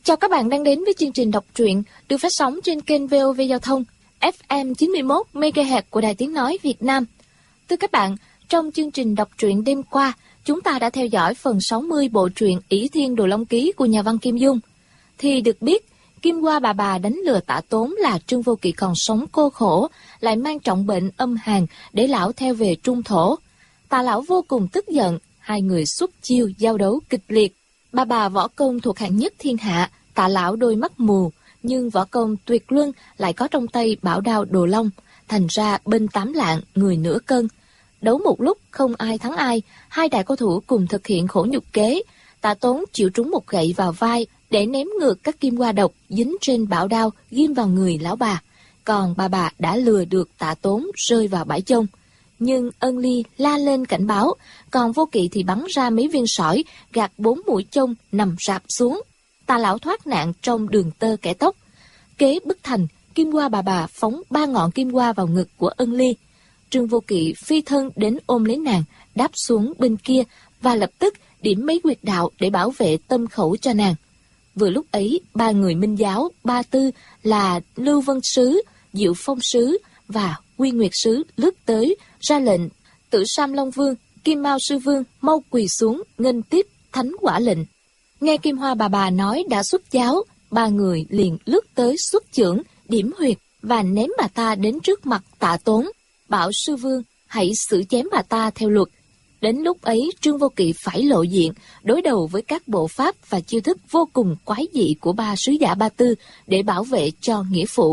Chào các bạn đang đến với chương trình đọc truyện được phát sóng trên kênh VOV Giao thông FM 91 MHz của Đài Tiếng nói Việt Nam. Thưa các bạn, trong chương trình đọc truyện đêm qua, chúng ta đã theo dõi phần 60 bộ truyện Ỷ Thiên Đồ Long Ký của nhà văn Kim Dung. Thì được biết, Kim Hoa bà đánh lừa Tạ Tốn là Trương Vô Kỵ còn sống cô khổ, lại mang trọng bệnh âm hàn để lão theo về Trung Thổ. Tạ lão vô cùng tức giận, hai người xuất chiêu giao đấu kịch liệt. Bà võ công thuộc hạng nhất thiên hạ, Tạ lão đôi mắt mù, nhưng võ công tuyệt luân lại có trong tay bảo đao Đồ Long, thành ra binh 8 lạng, người nửa cân. Đấu một lúc không ai thắng ai, hai đại cao thủ cùng thực hiện khổ nhục kế. Tạ Tốn chịu trúng một gậy vào vai để ném ngược các kim hoa độc dính trên bảo đao ghim vào người lão bà. Còn bà đã lừa được Tạ Tốn rơi vào bãi chông. Nhưng Ân Ly la lên cảnh báo, còn Vô Kỵ thì bắn ra mấy viên sỏi, gạt 4 mũi chông nằm rạp xuống. Tạ lão thoát nạn trong đường tơ kẻ tóc. Kế bức thành, kim hoa bà phóng 3 ngọn kim hoa vào ngực của Ân Ly. Trương Vô Kỵ phi thân đến ôm lấy nàng, đáp xuống bên kia và lập tức điểm mấy huyệt đạo để bảo vệ tâm khẩu cho nàng. Vừa lúc ấy, 3 người Minh giáo, Ba Tư là Lưu Vân Sứ, Diệu Phong Sứ và Quy Nguyệt Sứ lướt tới, ra lệnh Tử Sam Long Vương, Kim Mao Sư Vương mau quỳ xuống nghênh tiếp thánh quả lệnh. Nghe Kim Hoa bà nói đã xuất giáo, 3 người liền lướt tới xuất chưởng, điểm huyệt và ném bà ta đến trước mặt Tạ Tốn, bảo Sư Vương hãy xử chém bà ta theo luật. Đến lúc ấy, Trương Vô Kỵ phải lộ diện, đối đầu với các bộ pháp và chiêu thức vô cùng quái dị của 3 sứ giả Ba Tư để bảo vệ cho nghĩa phụ.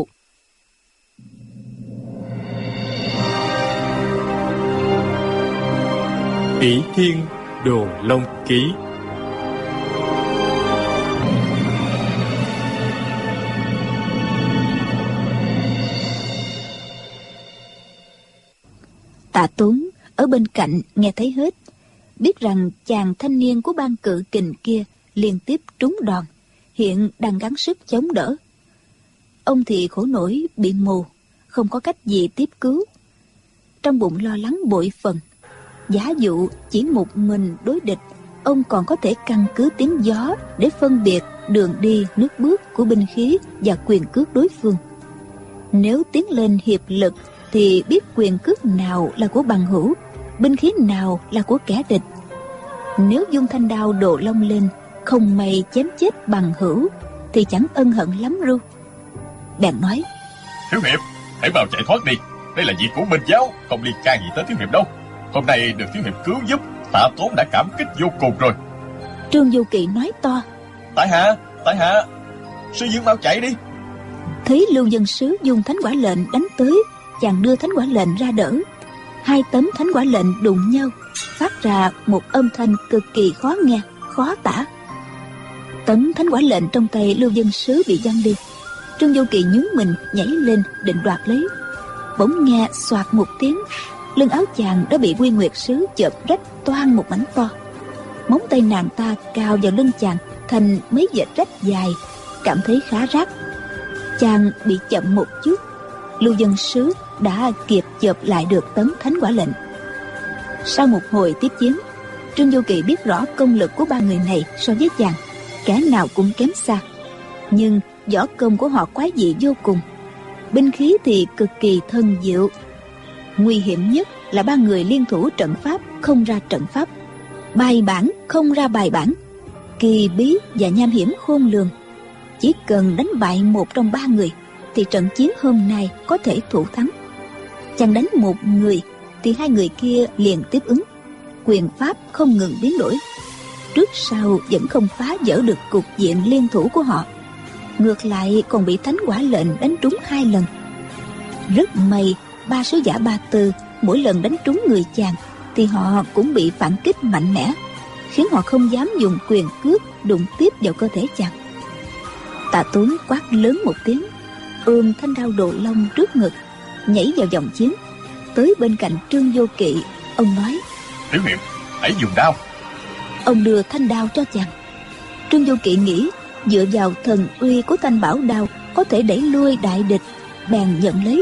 Ỷ Thiên Đồ Long Ký. Tạ Tốn ở bên cạnh nghe thấy hết, biết rằng chàng thanh niên của Ban Cự Kình kia liên tiếp trúng đòn, hiện đang gắng sức chống đỡ. Ông thì khổ nổi bị mù, không có cách gì tiếp cứu. Trong bụng lo lắng bội phần, giả dụ chỉ một mình đối địch, ông còn có thể căn cứ tiếng gió để phân biệt đường đi nước bước của binh khí và quyền cước đối phương. Nếu tiến lên hiệp lực thì biết quyền cước nào là của bằng hữu, binh khí nào là của kẻ địch. Nếu dung thanh đao Đồ Long lên, không may chém chết bằng hữu thì chẳng ân hận lắm ru. Bèn nói: Thiếu hiệp, hãy vào chạy thoát đi, đây là việc của Minh giáo, không liên can gì tới thiếu hiệp đâu. Hôm nay được thiếu hiệp cứu giúp, Tạ Tốn đã cảm kích vô cùng rồi. Trương Vô Kỵ nói to: Tại hạ, sư dương mau chạy đi. Thấy Lưu Dân Sứ dùng thánh quả lệnh đánh tới, chàng đưa thánh quả lệnh ra đỡ. 2 tấm thánh quả lệnh đụng nhau, phát ra một âm thanh cực kỳ khó nghe, khó tả. Tấm thánh quả lệnh trong tay Lưu Dân Sứ bị văng đi. Trương Vô Kỵ nhướng mình nhảy lên định đoạt lấy, bỗng nghe xoạt một tiếng, lưng áo chàng đã bị Quy Nguyệt Sứ chộp rách toang một mảnh to. Móng tay nàng ta cào vào lưng chàng thành mấy vệt rách dài, cảm thấy khá rát. Chàng bị chậm một chút, Lưu Dân Sứ đã kịp chộp lại được tấm thánh quả lệnh. Sau một hồi tiếp chiến, Trương Vô Kỵ biết rõ công lực của 3 người này so với chàng, kẻ nào cũng kém xa. Nhưng võ công của họ quái dị vô cùng, binh khí thì cực kỳ thân diệu. Nguy hiểm nhất là 3 người liên thủ trận pháp không ra trận pháp, bài bản không ra bài bản, kỳ bí và nham hiểm khôn lường. Chỉ cần đánh bại một trong 3 người thì trận chiến hôm nay có thể thủ thắng. Chàng đánh một người thì 2 người kia liền tiếp ứng, quyền pháp không ngừng biến đổi, trước sau vẫn không phá vỡ được cục diện liên thủ của họ, ngược lại còn bị thánh quả lệnh đánh trúng 2 lần. Rất may 3 sứ giả Ba Tư mỗi lần đánh trúng người chàng thì họ cũng bị phản kích mạnh mẽ, khiến họ không dám dùng quyền cước đụng tiếp vào cơ thể chàng. Tạ Tốn quát lớn một tiếng, ôm thanh đao Đồ Long trước ngực, nhảy vào vòng chiến, tới bên cạnh Trương Vô Kỵ. Ông nói: Thiếu hiệp, hãy dùng đao. Ông đưa thanh đao cho chàng. Trương Vô Kỵ nghĩ dựa vào thần uy của thanh bảo đao có thể đẩy lui đại địch, bèn nhận lấy.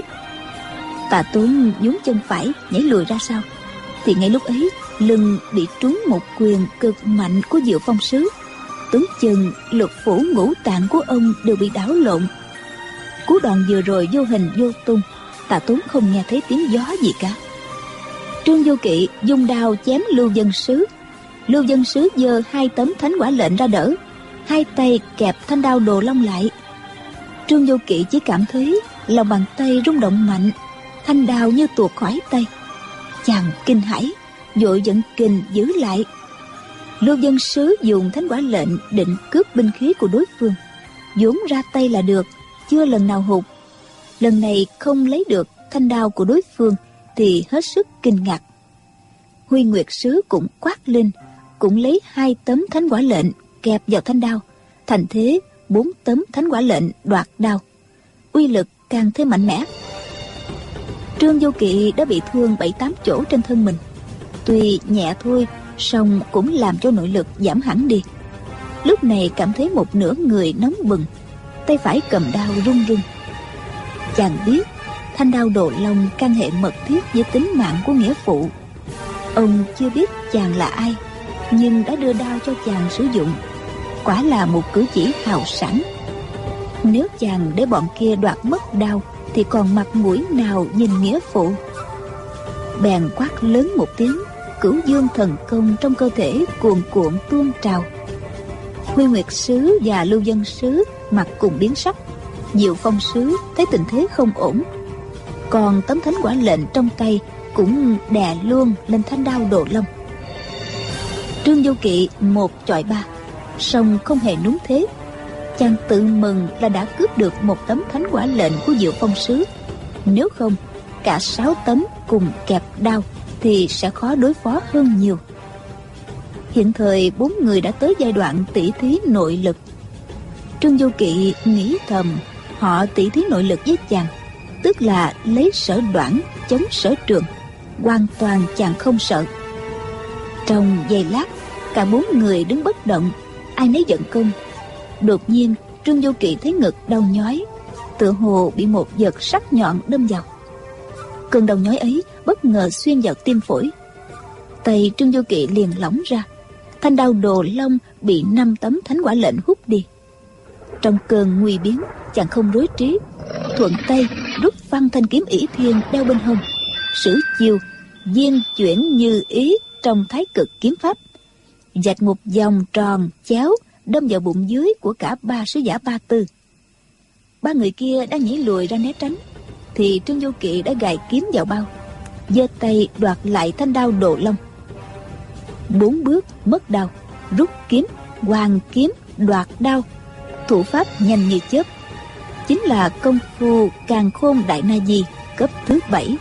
Tạ Tốn nhún chân phải nhảy lùi ra sau, thì ngay lúc ấy lưng bị trúng một quyền cực mạnh của Diệu Phong Sứ. tưởng chừng lục phủ ngũ tạng của ông đều bị đảo lộn. Cú đòn vừa rồi vô hình vô tung, Tạ Tốn không nghe thấy tiếng gió gì cả. Trương Vô Kỵ dùng đao chém Lưu Dân Sứ. Lưu Dân Sứ giơ 2 tấm thánh quả lệnh ra đỡ, 2 tay kẹp thanh đao Đồ Long lại. Trương Vô Kỵ chỉ cảm thấy lòng bàn tay rung động mạnh, thanh đao như tuột khỏi tay. Chàng kinh hãi, vội dẫn kình giữ lại. Lưu Dân Sứ dùng thánh quả lệnh định cướp binh khí của đối phương, vốn ra tay là được, chưa lần nào hụt. Lần này không lấy được thanh đao của đối phương thì hết sức kinh ngạc. Huy Nguyệt Sứ cũng quát lên, cũng lấy 2 tấm thánh quả lệnh kẹp vào thanh đao, thành thế 4 tấm thánh quả lệnh đoạt đao, uy lực càng thêm mạnh mẽ. Trương Vô Kỵ đã bị thương 7-8 chỗ trên thân mình, tuy nhẹ thôi song cũng làm cho nội lực giảm hẳn đi. Lúc này cảm thấy một nửa người nóng bừng, tay phải cầm đao run run. Chàng biết thanh đao Đồ Long can hệ mật thiết với tính mạng của nghĩa phụ. Ông chưa biết chàng là ai, nhưng đã đưa đao cho chàng sử dụng, quả là một cử chỉ hào sảng. Nếu chàng để bọn kia đoạt mất đao thì còn mặt mũi nào nhìn nghĩa phụ. Bèn quát lớn một tiếng, Cửu Dương thần công trong cơ thể cuồn cuộn tuôn trào. Huy Nguyệt Sứ và Lưu Dân Sứ mặt cùng biến sắc. Diệu Phong Sứ thấy tình thế không ổn, còn tấm thánh quả lệnh trong tay cũng đè luôn lên thanh đao Đồ Long. Trương Vô Kỵ 1 chọi 3, song không hề núng thế. Chàng tự mừng là đã cướp được 1 tấm thánh quả lệnh của Diệu Phong Sứ. Nếu không, cả 6 tấm cùng kẹp đao thì sẽ khó đối phó hơn nhiều. Hiện thời 4 người đã tới giai đoạn tỷ thí nội lực. Trương Vô Kỵ nghĩ thầm, họ tỷ thí nội lực với chàng, tức là lấy Sở Đoản chống Sở Trường, hoàn toàn chàng không sợ. Trong giây lát, cả 4 người đứng bất động, ai nấy giận công. Đột nhiên Trương Vô Kỵ thấy ngực đau nhói, tựa hồ bị một vật sắc nhọn đâm vào. Cơn đau nhói ấy bất ngờ xuyên vào tim phổi. Tay Trương Vô Kỵ liền lỏng ra, thanh đao Đồ Long bị 5 tấm thánh quả lệnh hút đi. Trong cơn nguy biến, chàng không rối trí, thuận tay rút phăng thanh kiếm ỷ thiên đeo bên hông, sử chiêu diên chuyển như ý trong Thái Cực kiếm pháp, vạch một vòng tròn chéo đâm vào bụng dưới của cả 3 sứ giả Ba Tư. 3 người kia đã nhảy lùi ra né tránh, thì Trương Vô Kỵ đã gài kiếm vào bao, giơ tay đoạt lại thanh đao Đồ Long. 4 bước mất đao, rút kiếm, hoàng kiếm, đoạt đao, thủ pháp nhanh như chớp, chính là công phu Càn Khôn Đại Na Di cấp thứ 7.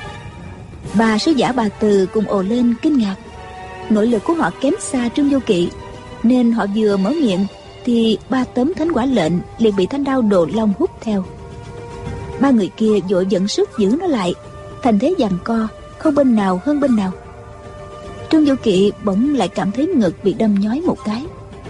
3 sứ giả Ba Tư cùng ồ lên kinh ngạc. Nội lực của họ kém xa Trương Vô Kỵ, nên họ vừa mở miệng thì 3 tấm thánh quả lệnh liền bị thanh đao Đồ Long hút theo. 3 người kia vội dẫn sức giữ nó lại, thành thế giằng co, không bên nào hơn bên nào. Trương Vô Kỵ bỗng lại cảm thấy ngực bị đâm nhói một cái,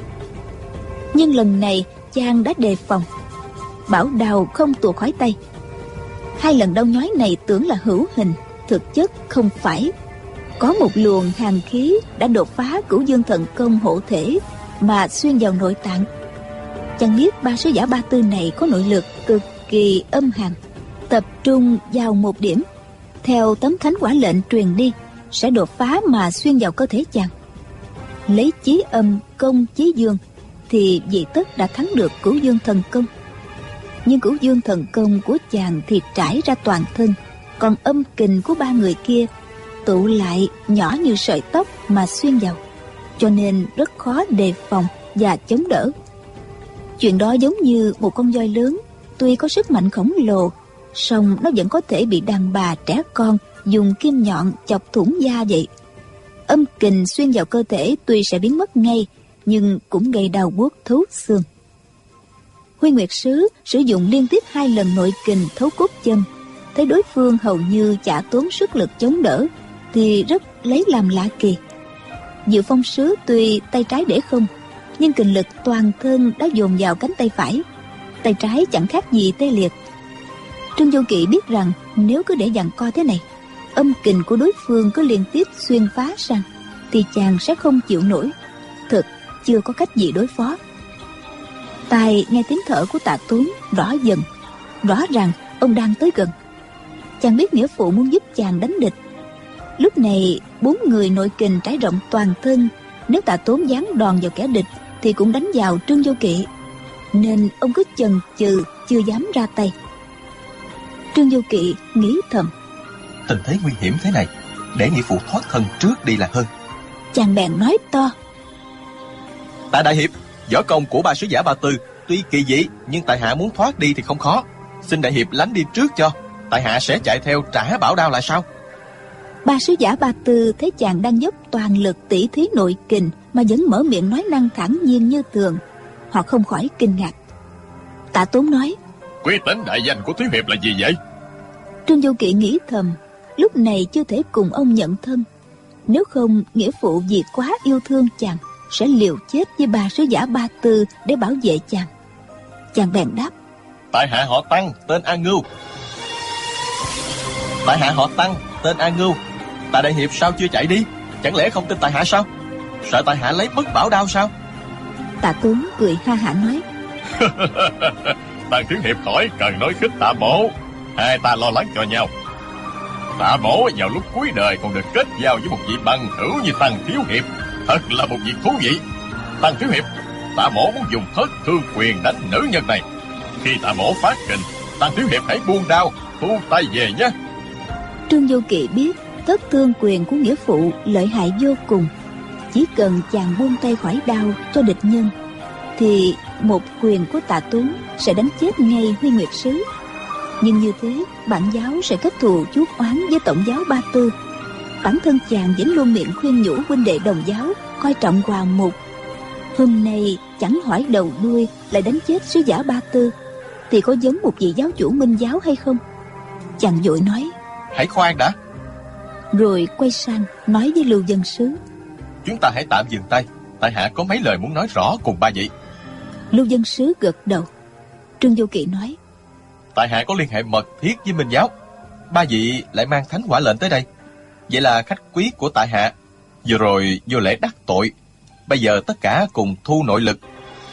nhưng lần này chàng đã đề phòng, bảo đao không tuột khỏi tay. 2 lần đau nhói này tưởng là hữu hình, thực chất không phải. Có một luồng hàn khí đã đột phá Cửu Dương thần công hộ thể mà xuyên vào nội tạng. Chàng biết 3 sứ giả Ba Tư này có nội lực cực kỳ âm hàn, tập trung vào một điểm, theo tấm thánh quả lệnh truyền đi sẽ đột phá mà xuyên vào cơ thể chàng. Lấy chí âm công chí dương thì vị tất đã thắng được Cửu Dương thần công. Nhưng Cửu Dương thần công của chàng thì trải ra toàn thân, còn âm kình của 3 người kia tụ lại nhỏ như sợi tóc mà xuyên vào, cho nên rất khó đề phòng và chống đỡ. Chuyện đó giống như một con voi lớn, tuy có sức mạnh khổng lồ, song nó vẫn có thể bị đàn bà trẻ con dùng kim nhọn chọc thủng da vậy. Âm kình xuyên vào cơ thể tuy sẽ biến mất ngay, nhưng cũng gây đau buốt thấu xương. Huy Nguyệt Sứ sử dụng liên tiếp 2 lần nội kình thấu cốt chân, thấy đối phương hầu như chả tốn sức lực chống đỡ thì rất lấy làm lạ kỳ. Diệu Phong Sứ tuy tay trái để không, nhưng kình lực toàn thân đã dồn vào cánh tay phải, tay trái chẳng khác gì tê liệt. Trương Vô Kỵ biết rằng nếu cứ để giằng co thế này, âm kình của đối phương cứ liên tiếp xuyên phá sang, thì chàng sẽ không chịu nổi. Thực chưa có cách gì đối phó. Tai nghe tiếng thở của Tạ Tốn rõ dần, rõ ràng ông đang tới gần. Chàng biết nghĩa phụ muốn giúp chàng đánh địch. Lúc này 4 người nội kình trải rộng toàn thân, nếu Tạ Tốn giáng đòn vào kẻ địch thì cũng đánh vào Trương Vô Kỵ, nên ông cứ chần chừ chưa dám ra tay. Trương Vô Kỵ nghĩ thầm, tình thế nguy hiểm thế này, để nghĩa phụ thoát thân trước đi là hơn. Chàng bèn nói to, Tạ đại hiệp, võ công của ba sứ giả Ba Tư tuy kỳ dị, nhưng tại hạ muốn thoát đi thì không khó. Xin đại hiệp lánh đi trước cho, tại hạ sẽ chạy theo trả bảo đao lại sao? Ba sứ giả Ba Tư thấy chàng đang dốc toàn lực tỉ thí nội kình mà vẫn mở miệng nói năng thản nhiên như thường, họ không khỏi kinh ngạc. Tạ Tốn nói, Quý tính đại danh của thiếu hiệp là gì vậy? Trương Vô Kỵ nghĩ thầm, lúc này chưa thể cùng ông nhận thân, nếu không nghĩa phụ vì quá yêu thương chàng sẽ liều chết với ba sứ giả Ba Tư để bảo vệ chàng. Chàng bèn đáp, Tại hạ họ Tăng, tên A Ngưu. Tại hạ họ Tăng, tên A Ngưu. Tạ đại hiệp sao chưa chạy đi? Chẳng lẽ không tin tại hạ sao? Sợ tại hạ lấy mất bảo đao sao? Tạ Tốn cười ha hả nói, Tăng thiếu hiệp khỏi cần nói khích Tạ mỗ, hai ta lo lắng cho nhau. Tạ mỗ vào lúc cuối đời còn được kết giao với một vị bằng hữu như Tăng thiếu hiệp, thật là một việc thú vị. Tăng thiếu hiệp, Tạ mỗ muốn dùng thất thương quyền đánh nữ nhân này. Khi Tạ mỗ phát kình, Tăng thiếu hiệp hãy buông đao, thu tay về nhé. Trương Vô Kỵ biết thất thương quyền của nghĩa phụ lợi hại vô cùng. Chỉ cần chàng buông tay khỏi đao cho địch nhân thì một quyền của Tạ Tốn sẽ đánh chết ngay Huy Nguyệt Sứ. Nhưng như thế bản giáo sẽ kết thù chuốc oán với tổng giáo Ba Tư. Bản thân chàng vẫn luôn miệng khuyên nhủ huynh đệ đồng giáo coi trọng Hoàng Mục. Hôm nay chẳng hỏi đầu đuôi lại đánh chết sứ giả Ba Tư thì có giống một vị giáo chủ Minh giáo hay không? Chàng vội nói, Hãy khoan đã. rồi quay sang nói với Lưu Dân Sứ, Chúng ta hãy tạm dừng tay, tại hạ có mấy lời muốn nói rõ cùng ba vị. Lưu Dân Sứ gật đầu. Trương Vô Kỵ nói, Tại hạ có liên hệ mật thiết với Minh giáo. Ba vị lại mang thánh quả lệnh tới đây, vậy là khách quý của tại hạ. Vừa rồi vô lễ đắc tội, bây giờ tất cả cùng thu nội lực,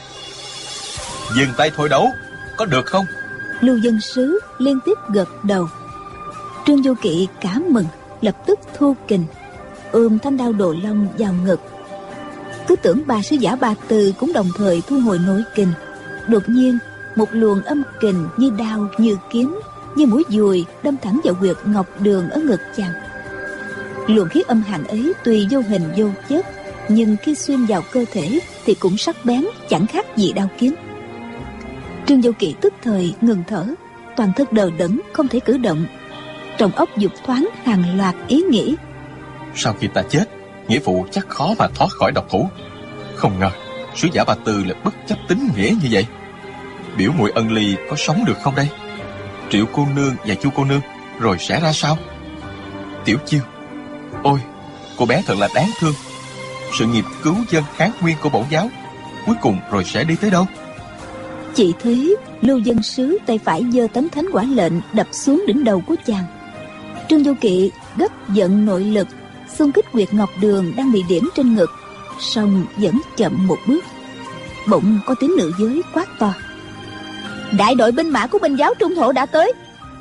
dừng tay thôi đấu, có được không? Lưu Dân Sứ liên tiếp gật đầu. Trương Vô Kỵ cả mừng, lập tức thu kình, ôm thanh đao Đồ Long vào ngực. Cứ tưởng ba sứ giả Ba Tư cũng đồng thời thu hồi nội kình. Đột nhiên một luồng âm kình như đao như kiếm, như mũi dùi đâm thẳng vào huyệt ngọc đường ở ngực chàng. Luồng khí âm hàn ấy tuy vô hình vô chất, nhưng khi xuyên vào cơ thể thì cũng sắc bén, chẳng khác gì đao kiếm. Trương Vô Kỵ tức thời ngừng thở, toàn thân đờ đẫn không thể cử động. Trong óc dục thoáng hàng loạt ý nghĩ. Sau khi ta chết, nghĩa phụ chắc khó mà thoát khỏi độc thủ. Không ngờ sứ giả Ba Tư lại bất chấp tín nghĩa như vậy. Biểu muội Ân Ly có sống được không đây? Triệu cô nương và Chu cô nương rồi sẽ ra sao? Tiểu Chiêu, ôi, cô bé thật là đáng thương. Sự nghiệp cứu dân kháng nguyên của bổn giáo cuối cùng rồi sẽ đi tới đâu? Chỉ thấy Lưu Dân Sứ tay phải giơ tấm thánh quả lệnh đập xuống đỉnh đầu của chàng. Trương Vô Kỵ gấp giận nội lực xung kích huyệt ngọc đường đang bị điểm trên ngực, song vẫn chậm một bước. Bỗng có tiếng nữ giới quát to, đại đội binh mã của Minh giáo Trung Thổ đã tới.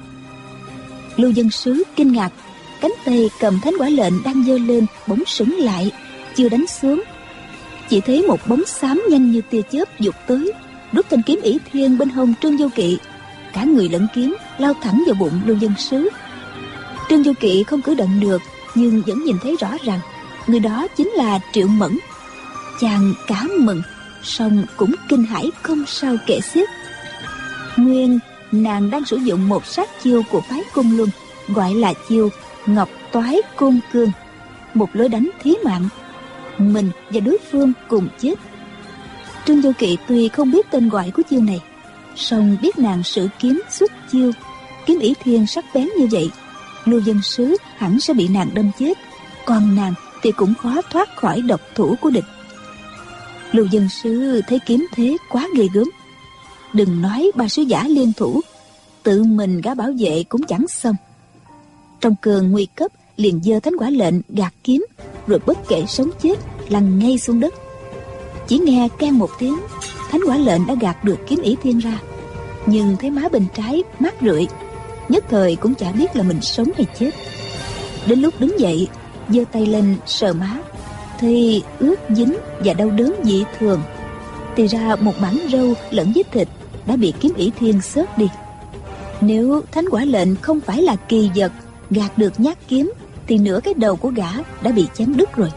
Lưu Dân Sứ kinh ngạc, cánh tay cầm thánh quả lệnh đang giơ lên bỗng sững lại, chưa đánh xuống. Chỉ thấy một bóng xám nhanh như tia chớp vụt tới, rút thanh kiếm ỷ thiên bên hông Trương Vô Kỵ, cả người lẫn kiếm lao thẳng vào bụng Lưu Dân Sứ. Trương Vô Kỵ không cử động được, nhưng vẫn nhìn thấy rõ ràng người đó chính là Triệu Mẫn. Chàng cả mừng, song cũng kinh hãi không sao kể xiết. Nguyên nàng đang sử dụng một sát chiêu của phái Cung Luân, gọi là chiêu Ngọc Toái Côn Cương, một lối đánh thí mạng. Mình và đối phương cùng chết. Trương Vô Kỵ tuy không biết tên gọi của chiêu này, song biết nàng sử kiếm xuất chiêu, kiếm ỷ thiên sắc bén như vậy, Lưu Dân Sứ hẳn sẽ bị nàng đâm chết, còn nàng thì cũng khó thoát khỏi độc thủ của địch. Lưu Dân Sứ thấy kiếm thế quá ghê gớm, đừng nói ba sứ giả liên thủ, tự mình gã bảo vệ cũng chẳng xong. Trong cơn nguy cấp liền giơ thánh quả lệnh gạt kiếm, rồi bất kể sống chết lăn ngay xuống đất. Chỉ nghe keng một tiếng, Thánh Quả Lệnh đã gạt được kiếm ỷ thiên ra, nhưng thấy má bên trái mát rượi, nhất thời cũng chả biết là mình sống hay chết. Đến lúc đứng dậy, giơ tay lên sờ má, thì ướt dính và đau đớn dị thường. Thì ra một mảng râu lẫn với thịt đã bị kiếm ỷ thiên xớt đi. Nếu Thánh Quả Lệnh không phải là kỳ vật gạt được nhát kiếm, thì nửa cái đầu của gã đã bị chém đứt rồi.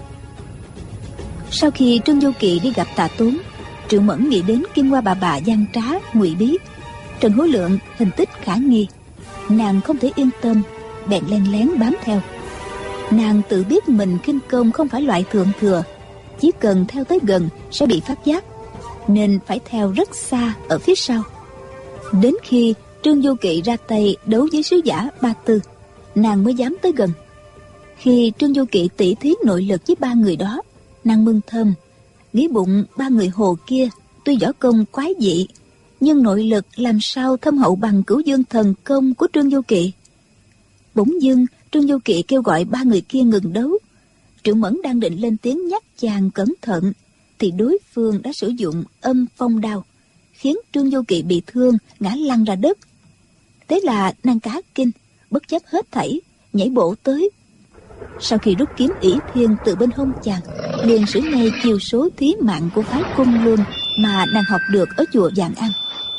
Sau khi Trương Vô Kỵ đi gặp Tạ Tốn, Triệu Mẫn nghĩ đến Kim Hoa bà gian trá, ngụy bí, Trần Hối Lượng hình tích khả nghi. Nàng không thể yên tâm, bèn len lén bám theo. Nàng tự biết mình khinh công không phải loại thượng thừa, chỉ cần theo tới gần sẽ bị phát giác, nên phải theo rất xa ở phía sau. Đến khi Trương Vô Kỵ ra tay đấu với sứ giả Ba Tư, nàng mới dám tới gần. Khi Trương Vô Kỵ tỉ thí nội lực với ba người đó, nàng mừng thầm, nghĩ bụng ba người Hồ kia tuy võ công quái dị, nhưng nội lực làm sao thâm hậu bằng Cửu Dương thần công của Trương Vô Kỵ. Bỗng dưng Trương Vô Kỵ kêu gọi ba người kia ngừng đấu. Triệu Mẫn đang định lên tiếng nhắc chàng cẩn thận, thì đối phương đã sử dụng Âm Phong đao, khiến Trương Vô Kỵ bị thương ngã lăn ra đất. Thế là nàng cá kinh, bất chấp hết thảy, nhảy bộ tới. Sau khi rút kiếm ỷ thiên từ bên hông chàng, liền sử ngay chiêu số thí mạng của phái Cung Luân mà nàng học được ở chùa Vạn An.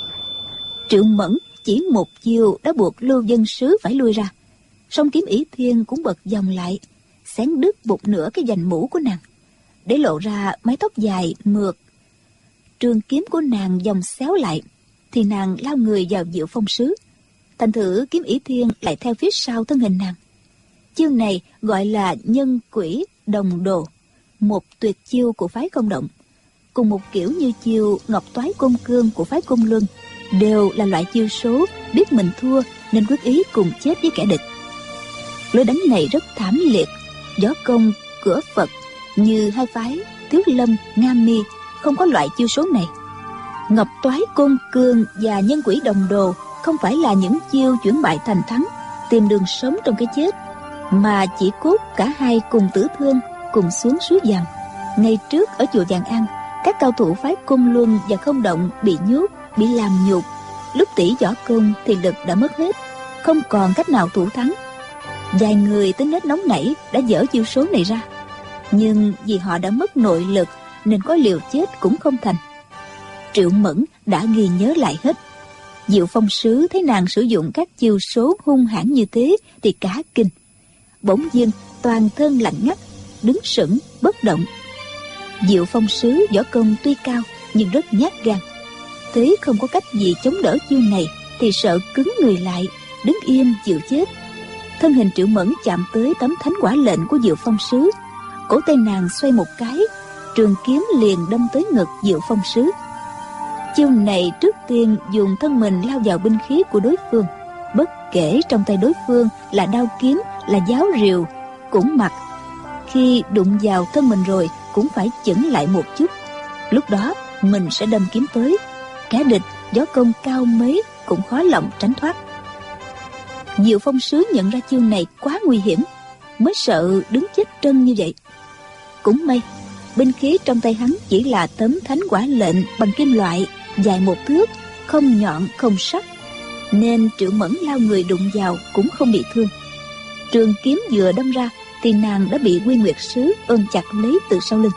Triệu Mẫn chỉ một chiêu đã buộc Lưu Dân Sứ phải lui ra, song kiếm ỷ thiên cũng bật vòng lại, xén đứt một nửa cái vành mũ của nàng, để lộ ra mái tóc dài mượt. Trường kiếm của nàng vòng xéo lại, thì nàng lao người vào Diệu Phong Sứ. Thành thử kiếm ỷ thiên lại theo phía sau thân hình nàng. Chiêu này gọi là nhân quỷ đồng đồ, một tuyệt chiêu của phái Không Động, cùng một kiểu như chiêu Ngọc Toái Côn Cương của phái Cung Luân, đều là loại chiêu số biết mình thua nên quyết ý cùng chết với kẻ địch. Lối đánh này rất thảm liệt, võ công cửa Phật như hai phái Thiếu Lâm, Nga Mi không có loại chiêu số này. Ngọc Toái Côn Cương và nhân quỷ đồng đồ không phải là những chiêu chuyển bại thành thắng, tìm đường sống trong cái chết, mà chỉ cốt cả hai cùng tử thương, cùng xuống suối vàng. Ngày trước ở chùa Vạn An, các cao thủ phái Cung Luân và Không Động bị nhốt, bị làm nhục. Lúc tỷ võ công thì lực đã mất hết, không còn cách nào thủ thắng. Vài người tính nết nóng nảy đã dở chiêu số này ra, nhưng vì họ đã mất nội lực nên có liều chết cũng không thành. Triệu Mẫn đã ghi nhớ lại hết. Diệu Phong Sứ thấy nàng sử dụng các chiêu số hung hãn như thế thì cả kinh, bỗng dưng toàn thân lạnh ngắt, đứng sững bất động. Diệu Phong Sứ võ công tuy cao nhưng rất nhát gan, thế không có cách gì chống đỡ chiêu này thì sợ cứng người lại, đứng im chịu chết. Thân hình Triệu Mẫn chạm tới tấm Thánh Quả Lệnh của Diệu Phong Sứ, cổ tay nàng xoay một cái, trường kiếm liền đâm tới ngực Diệu Phong Sứ. Chiêu này trước tiên dùng thân mình lao vào binh khí của đối phương, bất kể trong tay đối phương là đao kiếm, là giáo rìu, cũng mặc. Khi đụng vào thân mình rồi cũng phải chững lại một chút, lúc đó mình sẽ đâm kiếm tới. Kẻ địch võ công cao mấy cũng khó lòng tránh thoát. Diệu Phong Sứ nhận ra chiêu này quá nguy hiểm, mới sợ đứng chết trân như vậy. Cũng may binh khí trong tay hắn chỉ là tấm Thánh Quả Lệnh bằng kim loại, dài 1 thước, không nhọn không sắc, nên Triệu Mẫn lao người đụng vào cũng không bị thương. Trường kiếm vừa đâm ra thì nàng đã bị Quy Nguyệt Sứ ôm chặt lấy từ sau lưng.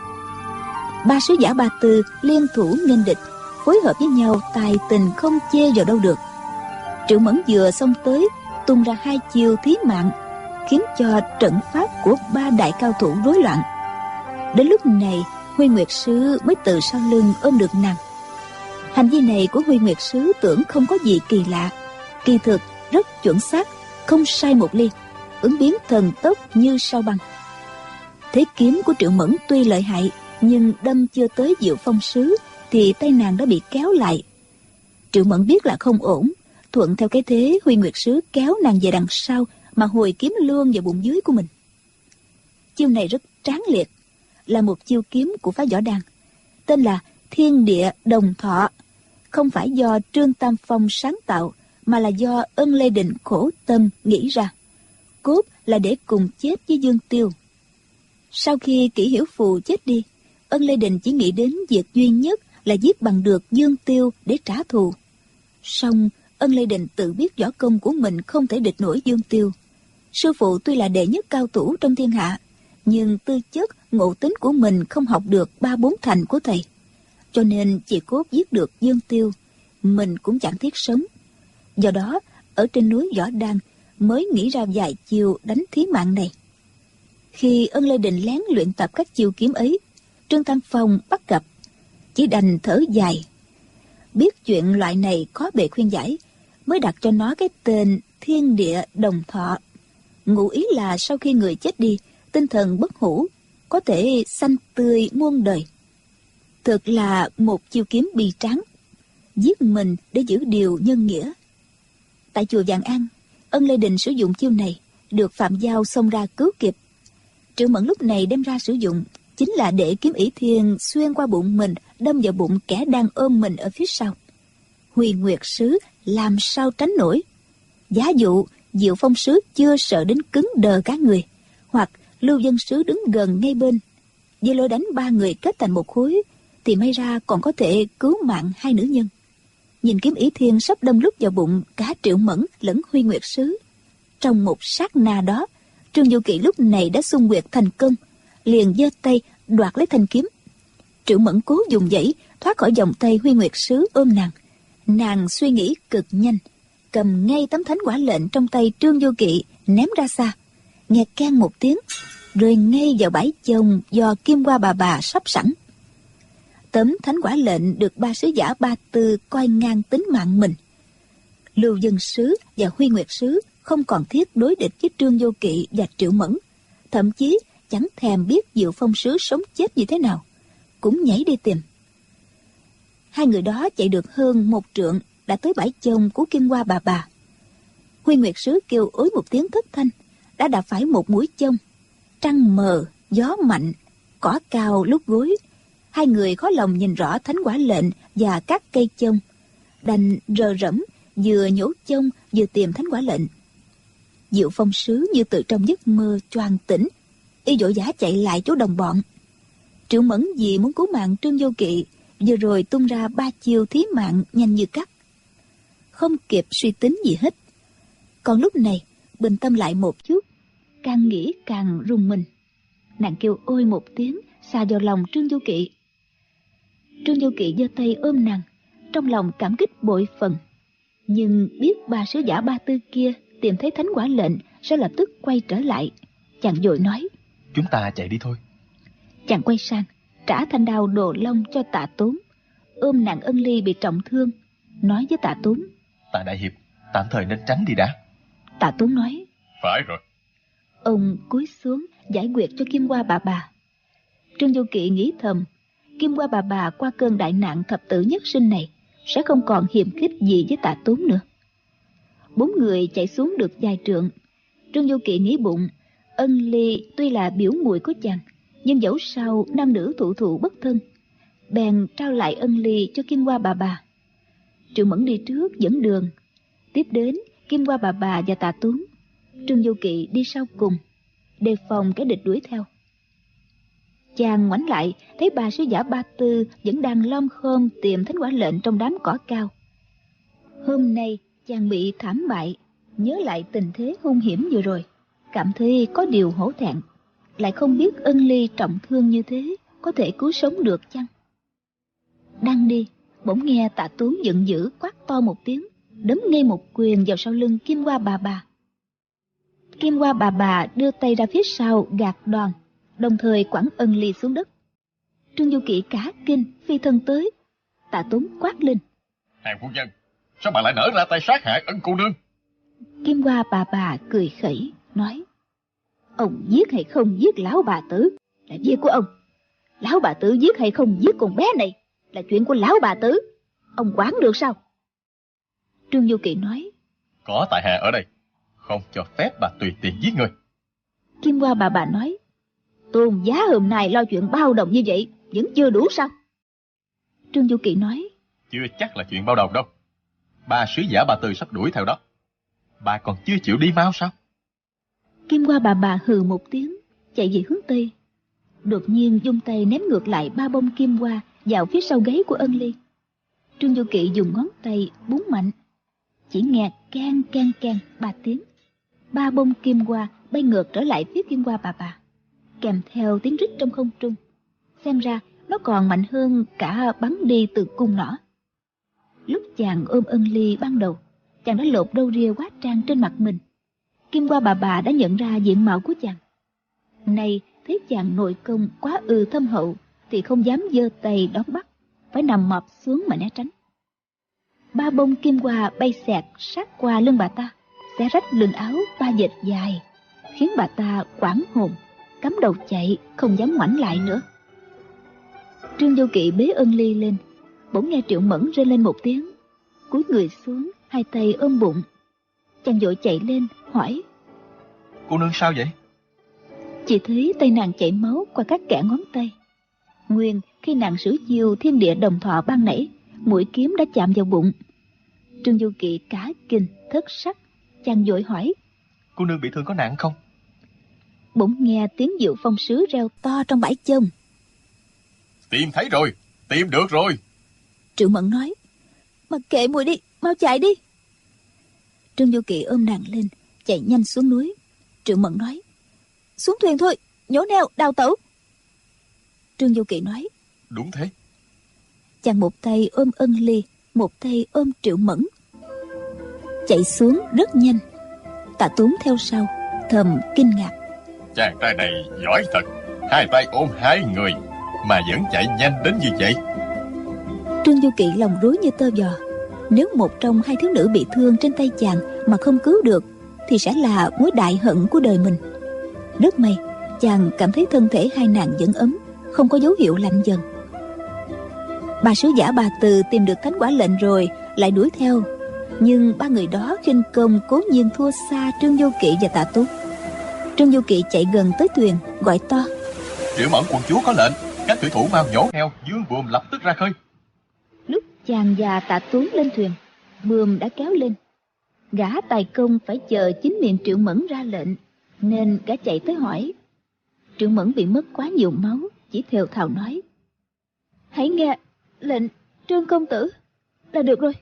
Ba sứ giả Ba Tư liên thủ nghênh địch, phối hợp với nhau tài tình không chê vào đâu được. Triệu Mẫn vừa xông tới tung ra 2 chiêu thí mạng, khiến cho trận pháp của 3 đại cao thủ rối loạn. Đến lúc này Huy Nguyệt Sứ mới từ sau lưng ôm được nàng. Hành vi này của Huy Nguyệt Sứ tưởng không có gì kỳ lạ, kỳ thực rất chuẩn xác, không sai một ly, ứng biến thần tốc như sao băng. Thế kiếm của Triệu Mẫn tuy lợi hại, nhưng đâm chưa tới Diệu Phong Sứ thì tay nàng đã bị kéo lại. Triệu Mẫn biết là không ổn, thuận theo cái thế Huy Nguyệt Sứ kéo nàng về đằng sau mà hồi kiếm luôn vào bụng dưới của mình. Chiêu này rất tráng liệt, là một chiêu kiếm của phái Võ Đàn, tên là Thiên Địa Đồng Thọ, không phải do Trương Tam Phong sáng tạo, mà là do Ân Lê Định khổ tâm nghĩ ra, cốt là để cùng chết với Dương Tiêu. Sau khi Kỷ Hiểu Phù chết đi, Ân Lê Đình chỉ nghĩ đến việc duy nhất là giết bằng được Dương Tiêu để trả thù. Song Ân Lê Đình tự biết võ công của mình không thể địch nổi Dương Tiêu. Sư phụ tuy là đệ nhất cao thủ trong thiên hạ, nhưng tư chất, ngộ tính của mình không học được 3-4 thành của thầy. Cho nên chỉ cốt giết được Dương Tiêu, mình cũng chẳng thiết sống. Do đó, ở trên núi Võ Đăng mới nghĩ ra vài chiêu đánh thí mạng này. Khi Ân Lê Đình lén luyện tập các chiêu kiếm ấy, Trương Tam Phong bắt gặp, chỉ đành thở dài. Biết chuyện loại này khó bề khuyên giải, mới đặt cho nó cái tên Thiên Địa Đồng Thọ. Ngụ ý là sau khi người chết đi, tinh thần bất hủ, có thể xanh tươi muôn đời. Thực là một chiêu kiếm bi tráng, giết mình để giữ điều nhân nghĩa. Tại chùa Vạn An, Ân Lê Đình sử dụng chiêu này, được Phạm Giao xông ra cứu kịp. Triệu Mẫn lúc này đem ra sử dụng chính là để kiếm ỷ thiên xuyên qua bụng mình, đâm vào bụng kẻ đang ôm mình ở phía sau. Huy Nguyệt Sứ làm sao tránh nổi? Giả dụ Diệu Phong Sứ chưa sợ đến cứng đờ cả người, hoặc Lưu Dân Sứ đứng gần ngay bên, với lối đánh 3 người kết thành một khối, thì may ra còn có thể cứu mạng 2 nữ nhân. Nhìn kiếm ỷ thiên sắp đâm lúc vào bụng cả Triệu Mẫn lẫn Huy Nguyệt Sứ. Trong một sát na đó, Trương Du Kỵ lúc này đã xung nguyệt thành công, liền giơ tay đoạt lấy thanh kiếm. Triệu Mẫn cố dùng dãy thoát khỏi vòng tay Huy Nguyệt Sứ ôm nàng. Nàng suy nghĩ cực nhanh, cầm ngay tấm thánh quả lệnh trong tay Trương Du Kỵ ném ra xa, nghe keng một tiếng, rơi ngay vào bãi chông do Kim Hoa bà sắp sẵn. Tấm thánh quả lệnh được 3 sứ giả Ba Tư coi ngang tính mạng mình. Lưu Dân Sứ và Huy Nguyệt Sứ không còn thiết đối địch với Trương Du Kỵ và Triệu Mẫn, thậm chí chẳng thèm biết Diệu Phong Sứ sống chết như thế nào, cũng nhảy đi tìm. 2 người đó chạy được hơn 1 trượng đã tới bãi chông của Kim Hoa bà. Huy Nguyệt Sứ kêu ối một tiếng thất thanh, đã đạp phải một mũi chông. Trăng mờ, gió mạnh, cỏ cao lúc gối. 2 người khó lòng nhìn rõ thánh quả lệnh và các cây chông, đành rờ rẫm vừa nhổ chông vừa tìm thánh quả lệnh. Diệu Phong Sứ như từ trong giấc mơ choàng tỉnh, y vội vã chạy lại chỗ đồng bọn. Triệu Mẫn vì muốn cứu mạng Trương Du Kỵ, vừa rồi tung ra 3 chiêu thí mạng nhanh như cắt, không kịp suy tính gì hết. Còn lúc này bình tâm lại một chút, càng nghĩ càng rùng mình. Nàng kêu ôi một tiếng, xà vào lòng Trương Du Kỵ. Trương Du Kỵ giơ tay ôm nàng, trong lòng cảm kích bội phần, nhưng biết 3 sứ giả Ba Tư kia tìm thấy thánh quả lệnh sẽ lập tức quay trở lại. Chàng vội nói: Chúng ta chạy đi thôi. Chàng quay sang trả thanh đao Đồ Long cho Tạ Tốn, ôm nàng Ân Ly bị trọng thương, nói với Tạ Tốn: Tạ đại hiệp, tạm thời nên tránh đi đã. Tạ Tốn nói: Phải rồi. Ông cúi xuống giải quyết cho Kim Hoa bà. Trương Du Kỵ nghĩ thầm, Kim Hoa bà qua cơn đại nạn thập tử nhất sinh này sẽ không còn hiềm khích gì với Tạ Tốn nữa. 4 người chạy xuống được vài trượng. Trương Du Kỵ nghĩ bụng, Ân Ly tuy là biểu muội của chàng, nhưng dẫu sao nam nữ thụ thụ bất thân, bèn trao lại Ân Ly cho Kim Hoa bà. Triệu Mẫn đi trước dẫn đường, tiếp đến Kim Hoa bà và Tạ Tốn. Trương Du Kỵ đi sau cùng, đề phòng kẻ địch đuổi theo. Chàng ngoảnh lại thấy 3 sứ giả Ba Tư vẫn đang lom khom tìm thánh quả lệnh trong đám cỏ cao. Hôm nay chàng bị thảm bại, nhớ lại tình thế hung hiểm vừa rồi, cảm thấy có điều hổ thẹn, lại không biết Ân Ly trọng thương như thế có thể cứu sống được chăng. Đang đi, bỗng nghe Tạ Tốn giận dữ quát to một tiếng, đấm ngay một quyền vào sau lưng Kim Hoa bà. Kim Hoa bà đưa tay ra phía sau gạt đòn, đồng thời quẳng Ân Ly xuống đất. Trương Du Kỵ cả kinh phi thân tới. Tạ Tốn quát lên: Hàng phu nhân, sao bà lại nở ra tay sát hại Ân cô nương? Kim Hoa bà cười khẩy nói: Ông giết hay không giết lão bà tử là việc của ông. Lão bà tử giết hay không giết con bé này là chuyện của lão bà tử, ông quản được sao? Trương Du Kỵ nói: Có tại hạ ở đây, không cho phép bà tùy tiện giết người. Kim Hoa bà nói: Tôn giá hôm nay lo chuyện bao đồng như vậy vẫn chưa đủ sao? Trương Du Kỵ nói: Chưa chắc là chuyện bao đồng đâu. 3 sứ giả Ba Tư sắp đuổi theo đó. Bà còn chưa chịu đi mau sao? Kim Hoa bà hừ một tiếng, chạy về hướng tây. đột nhiên dung tay ném ngược lại 3 bông kim hoa vào phía sau gáy của Ân Ly. Trương Du Kỵ dùng ngón tay búng mạnh, chỉ nghe keng keng keng 3 tiếng. 3 bông kim hoa bay ngược trở lại phía kim hoa bà bà, kèm theo tiếng rít trong không trung. Xem ra nó còn mạnh hơn cả bắn đi từ cung nỏ. Lúc chàng ôm Ân Ly ban đầu, chàng đã lột râu ria quá trang trên mặt mình. Kim hoa bà bà đã nhận ra diện mạo của chàng. Nay thấy chàng nội công quá thâm hậu thì không dám giơ tay đón bắt, phải nằm mọp xuống mà né tránh. 3 bông kim hoa bay xẹt sát qua lưng bà ta, xé rách lưng áo 3 vệt dài, khiến bà ta hoảng hồn, cắm đầu chạy, không dám ngoảnh lại nữa. Trương Du Kỵ bế Ân Ly lên, bỗng nghe Triệu Mẫn rên lên một tiếng, cúi người xuống, 2 tay ôm bụng. Chàng vội chạy lên hỏi: Cô nương sao vậy? Chỉ thấy tay nàng chảy máu qua các kẽ ngón tay. Nguyên khi nàng sử chiêu thiên địa đồng thọ ban nãy, mũi kiếm đã chạm vào bụng. Trương Du Kỵ cả kinh thất sắc, chàng vội hỏi: Cô nương bị thương có nặng không? Bỗng nghe tiếng Diệu Phong sứ reo to trong bãi chông: Tìm thấy rồi, tìm được rồi. Triệu Mẫn nói: Mặc kệ muội đi, mau chạy đi. Trương Du Kỵ ôm nàng lên, chạy nhanh xuống núi. Triệu Mẫn nói: Xuống thuyền thôi, nhổ neo đào tẩu. Trương Du Kỵ nói: Đúng thế. Chàng một tay ôm Ân Ly, một tay ôm Triệu Mẫn, chạy xuống rất nhanh. Tạ Tuấn theo sau, thầm kinh ngạc: Chàng trai này giỏi thật, 2 tay ôm 2 người mà vẫn chạy nhanh đến như vậy. Trương Du Kỵ lòng rối như tơ vò. Nếu một trong 2 thiếu nữ bị thương trên tay chàng mà không cứu được thì sẽ là mối đại hận của đời mình. Rất may chàng cảm thấy thân thể 2 nàng vẫn ấm, không có dấu hiệu lạnh dần. 3 sứ giả Bà Từ tìm được thánh quả lệnh rồi lại đuổi theo, nhưng 3 người đó khinh công cố nhiên thua xa Trương Du Kỵ và Tạ Tuấn. Trương Du Kỵ chạy gần tới thuyền gọi to: Triệu Mẫn quận chúa có lệnh, các thủy thủ mau nhổ neo, dương buồm lập tức ra khơi. Lúc chàng và Tạ Tuấn lên thuyền, buồm đã kéo lên. Gã tài công phải chờ chính miệng Triệu Mẫn ra lệnh, nên gã chạy tới hỏi. Triệu Mẫn bị mất quá nhiều máu, chỉ thều thào nói: Hãy nghe lệnh Trương công tử là được rồi.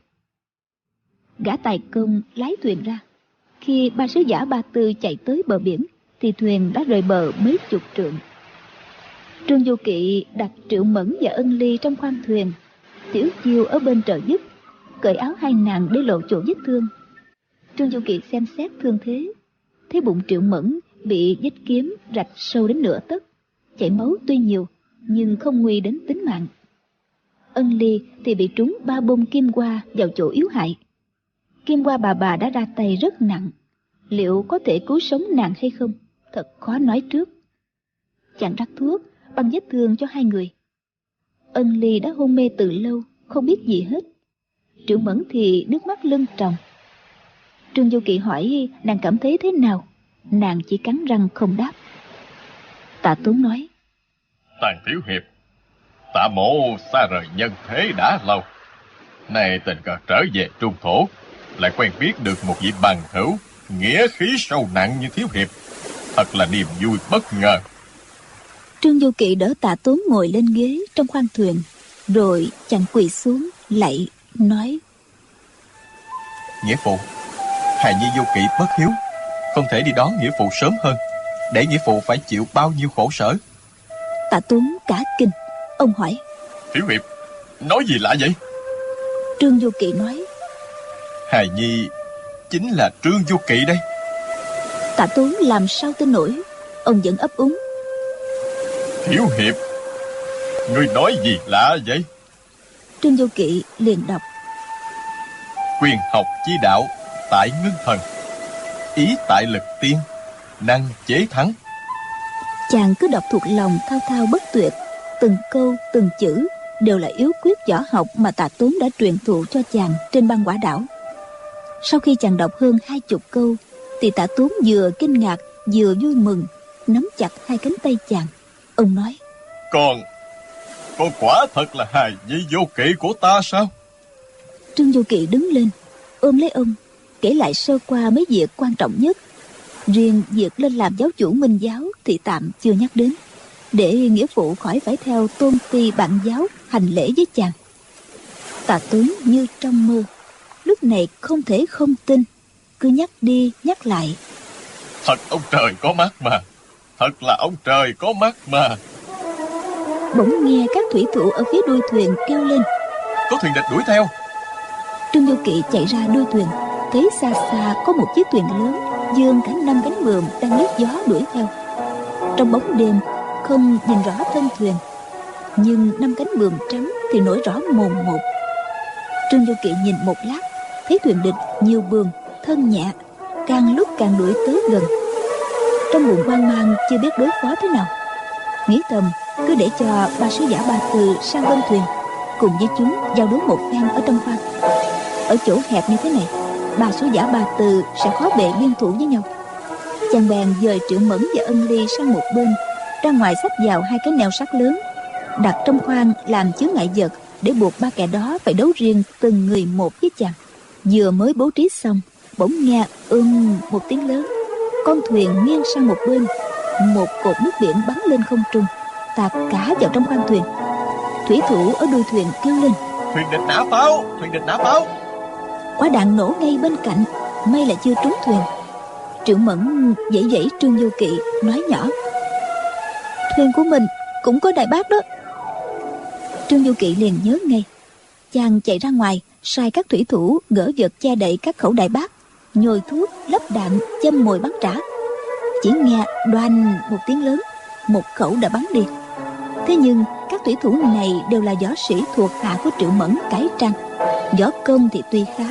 Gã tài công lái thuyền ra. Khi 3 sứ giả Ba Tư chạy tới bờ biển thì thuyền đã rời bờ mấy chục trượng. Trương Du Kỵ đặt Triệu Mẫn và Ân Ly trong khoang thuyền, Tiểu Chiêu ở bên trợ giúp, cởi áo 2 nàng để lộ chỗ vết thương. Trương Du Kỵ xem xét thương thế, thấy bụng Triệu Mẫn bị vết kiếm rạch sâu đến nửa tấc, chảy máu tuy nhiều nhưng không nguy đến tính mạng. Ân Ly thì bị trúng 3 bông kim hoa vào chỗ yếu hại. Kim hoa bà bà đã ra tay rất nặng, liệu có thể cứu sống nàng hay không thật khó nói trước. Chàng rắc thuốc băng vết thương cho 2 người. Ân Ly đã hôn mê từ lâu, không biết gì hết. Triệu Mẫn thì nước mắt lưng tròng. Trương Du Kỵ hỏi nàng cảm thấy thế nào, nàng chỉ cắn răng không đáp. Tạ Tuấn nói: Tàn thiếu hiệp, Tạ mộ xa rời nhân thế đã lâu, nay tình cờ trở về Trung Thổ, lại quen biết được một vị bằng hữu nghĩa khí sâu nặng như thiếu hiệp, thật là niềm vui bất ngờ. Trương Du Kỵ đỡ Tạ Tuấn ngồi lên ghế trong khoang thuyền, rồi chàng quỳ xuống lạy nói: Nghĩa phụ, hài nhi vô kỵ bất hiếu, không thể đi đón nghĩa phụ sớm hơn, để nghĩa phụ phải chịu bao nhiêu khổ sở. Tạ Tuấn cả kinh, ông hỏi: Thiếu hiệp nói gì lạ vậy? Trương Du Kỵ nói: Hài nhi chính là Trương Du Kỵ đây. Tạ Tuấn làm sao tin nổi, ông vẫn ấp úng: Thiếu hiệp, ngươi nói gì lạ vậy? Trương Du Kỵ liền đọc: Quyền học chi đạo, tại ngưng thần, ý tại lực tiên, năng chế thắng. Chàng cứ đọc thuộc lòng thao thao bất tuyệt, từng câu từng chữ đều là yếu quyết võ học mà Tạ Tuấn đã truyền thụ cho chàng trên băng quả đảo. Sau khi chàng đọc hơn 20 câu thì Tạ Tuấn vừa kinh ngạc vừa vui mừng, nắm chặt 2 cánh tay chàng. Ông nói: Con quả thật là hài nhi vô kỵ của ta sao? Trương Du Kỵ đứng lên ôm lấy ông, kể lại sơ qua mấy việc quan trọng nhất. Riêng việc lên làm giáo chủ Minh giáo thì tạm chưa nhắc đến. để nghĩa phụ khỏi phải theo tôn ti bạn giáo hành lễ với chàng. Tạ Tuấn như trong mơ, lúc này không thể không tin, cứ nhắc đi nhắc lại. Thật ông trời có mắt mà, thật là ông trời có mắt mà. Bỗng nghe các thủy thủ ở phía đuôi thuyền kêu lên: Có thuyền địch đuổi theo. Trương Du Kỵ chạy ra đuôi thuyền, thấy xa xa có một chiếc thuyền lớn dương cả 5 cánh buồm đang lướt gió đuổi theo. Trong bóng đêm không nhìn rõ thân thuyền, nhưng 5 cánh buồm trắng thì nổi rõ mồn một. Trương Du Kỵ nhìn một lát, thấy thuyền địch nhiều buồm, thân nhẹ, càng lúc càng đuổi tới gần. Trong bụng hoang mang chưa biết đối phó thế nào, nghĩ thầm cứ để cho 3 sứ giả Ba Tư sang bên thuyền, cùng với chúng giao đấu một phen ở trong khoang. Ở chỗ hẹp như thế này, 3 sứ giả Ba Tư sẽ khó bề liên thủ với nhau. Chàng bèn dời Triệu Mẫn và Ân Ly sang một bên, ra ngoài xách vào 2 cái neo sắt lớn, đặt trong khoang làm chướng ngại vật, để buộc 3 kẻ đó phải đấu riêng từng người một với chàng. Vừa mới bố trí xong, bỗng nghe một tiếng lớn, con thuyền nghiêng sang một bên, một cột nước biển bắn lên không trung, tạt cả vào trong khoang thuyền. Thủy thủ ở đuôi thuyền kêu lên: Thuyền địch nã pháo, thuyền địch nã pháo. Quả đạn nổ ngay bên cạnh, may là chưa trúng thuyền. Triệu Mẫn vẫy vẫy Trương Du Kỵ, nói nhỏ: Thuyền của mình cũng có đại bác đó. Trương Du Kỵ liền nhớ ngay, chàng chạy ra ngoài, sai các thủy thủ gỡ vật che đậy các khẩu đại bác, nhồi thuốc, lắp đạn, châm mồi bắn trả. Chỉ nghe đoan một tiếng lớn, một khẩu đã bắn đi. Thế nhưng các thủy thủ này đều là võ sĩ thuộc hạ của Triệu Mẫn cải trang, võ công thì tuy khá,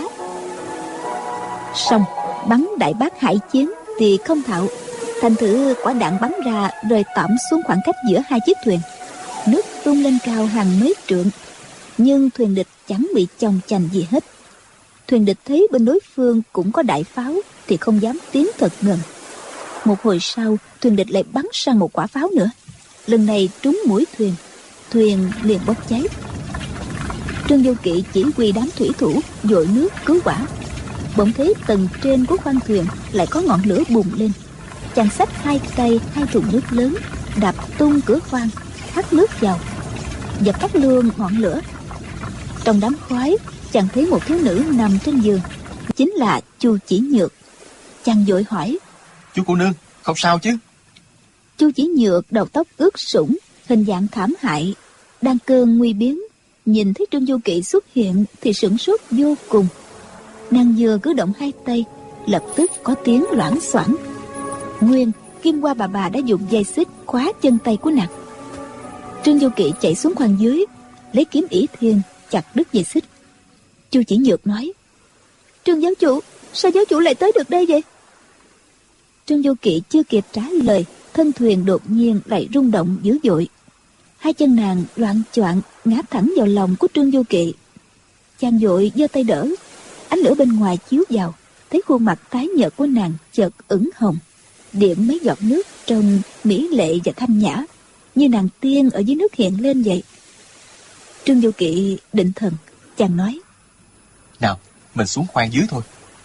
song bắn đại bác hải chiến thì không thạo. Thành thử quả đạn bắn ra rơi tỏm xuống khoảng cách giữa 2 chiếc thuyền, nước tung lên cao hàng mấy trượng, nhưng thuyền địch chẳng bị chồng chành gì hết. Thuyền địch thấy bên đối phương cũng có đại pháo thì không dám tiến thật gần. Một hồi sau, thuyền địch lại bắn sang một quả pháo nữa, lần này trúng mũi thuyền, thuyền liền bốc cháy. Trương Du Kỵ chỉ huy đám thủy thủ dội nước cứu hỏa. Bỗng thấy tầng trên của khoang thuyền lại có ngọn lửa bùng lên. Chàng xách 2 tay 2 thùng nước lớn, đạp tung cửa khoang, hắt nước vào, dập tắt luôn ngọn lửa. Trong đám khói, chàng thấy một thiếu nữ nằm trên giường, chính là Chu Chỉ Nhược. Chàng vội hỏi: Chú cô nương, không sao chứ? Chu Chỉ Nhược đầu tóc ướt sũng, hình dạng thảm hại, đang cơn nguy biến, nhìn thấy Trương Du Kỵ xuất hiện thì sửng sốt vô cùng. Nàng vừa cử động 2 tay, lập tức có tiếng loảng xoảng. Nguyên Kim Hoa bà đã dùng dây xích khóa chân tay của nàng. Trương Du Kỵ chạy xuống khoang dưới, lấy kiếm ỷ thiên chặt đứt dây xích. Chu Chỉ Nhược nói: Trương giáo chủ, sao giáo chủ lại tới được đây vậy? Trương Du Kỵ chưa kịp trả lời, thân thuyền đột nhiên lại rung động dữ dội. 2 chân nàng loạng choạng ngã thẳng vào lòng của Trương Du Kỵ. Chàng vội giơ tay đỡ, ánh lửa bên ngoài chiếu vào, thấy khuôn mặt tái nhợt của nàng chợt ửng hồng, điểm mấy giọt nước trông mỹ lệ và thanh nhã, như nàng tiên ở dưới nước hiện lên vậy. Trương Du Kỵ định thần, chàng nói: Nào, mình xuống khoang dưới thôi.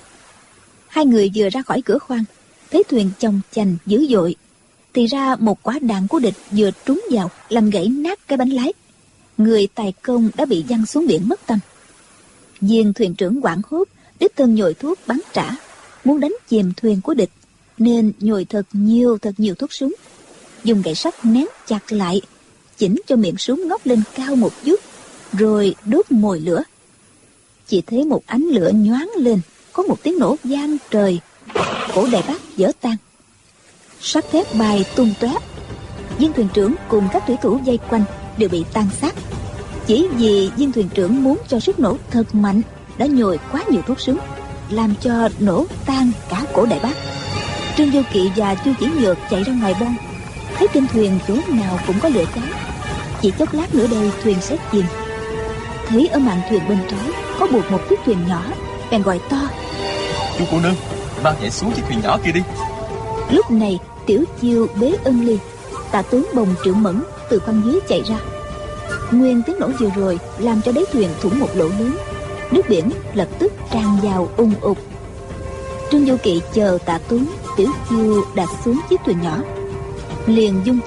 2 người vừa ra khỏi cửa khoang, thấy thuyền chồng chành dữ dội, thì ra một quả đạn của địch vừa trúng vào, làm gãy nát cái bánh lái. Người tài công đã bị văng xuống biển mất tâm. Viên thuyền trưởng hoảng hốt, đích thân nhồi thuốc bắn trả, muốn đánh chìm thuyền của địch, nên nhồi thật nhiều thuốc súng, dùng gậy sắt nén chặt lại, chỉnh cho miệng súng ngóc lên cao một chút, rồi đốt mồi lửa. Chỉ thấy một ánh lửa nhoáng lên, có một tiếng nổ vang trời, cổ đại bác vỡ tan, sắt thép bay tung tóe. Viên thuyền trưởng cùng các thủy thủ vây quanh đều bị tan xác, chỉ vì viên thuyền trưởng muốn cho sức nổ thật mạnh, đã nhồi quá nhiều thuốc súng, làm cho nổ tan cả cổ đại bác. Trương Du Kỵ và Chu Chỉ Nhược chạy ra ngoài bon, thấy trên thuyền chỗ nào cũng có lửa cháy. Chỉ chốc lát nữa đây thuyền sẽ chìm. Thấy ở mạn thuyền bên trái có buộc một chiếc thuyền nhỏ, bèn gọi to: Chú cô nương, mau nhảy xuống chiếc thuyền nhỏ kia đi. Lúc này Tiểu Chiêu bế Ân Ly, Tạ Tướng bồng Triệu Mẫn từ khoang dưới chạy ra. Nguyên tiếng nổ vừa rồi làm cho đáy thuyền thủng một lỗ lớn, nước biển lập tức tràn vào ùng ục. Trương Du Kỵ chờ Tạ Tuấn, Tiểu Chiêu đặt xuống chiếc thuyền nhỏ, liền dung kiếm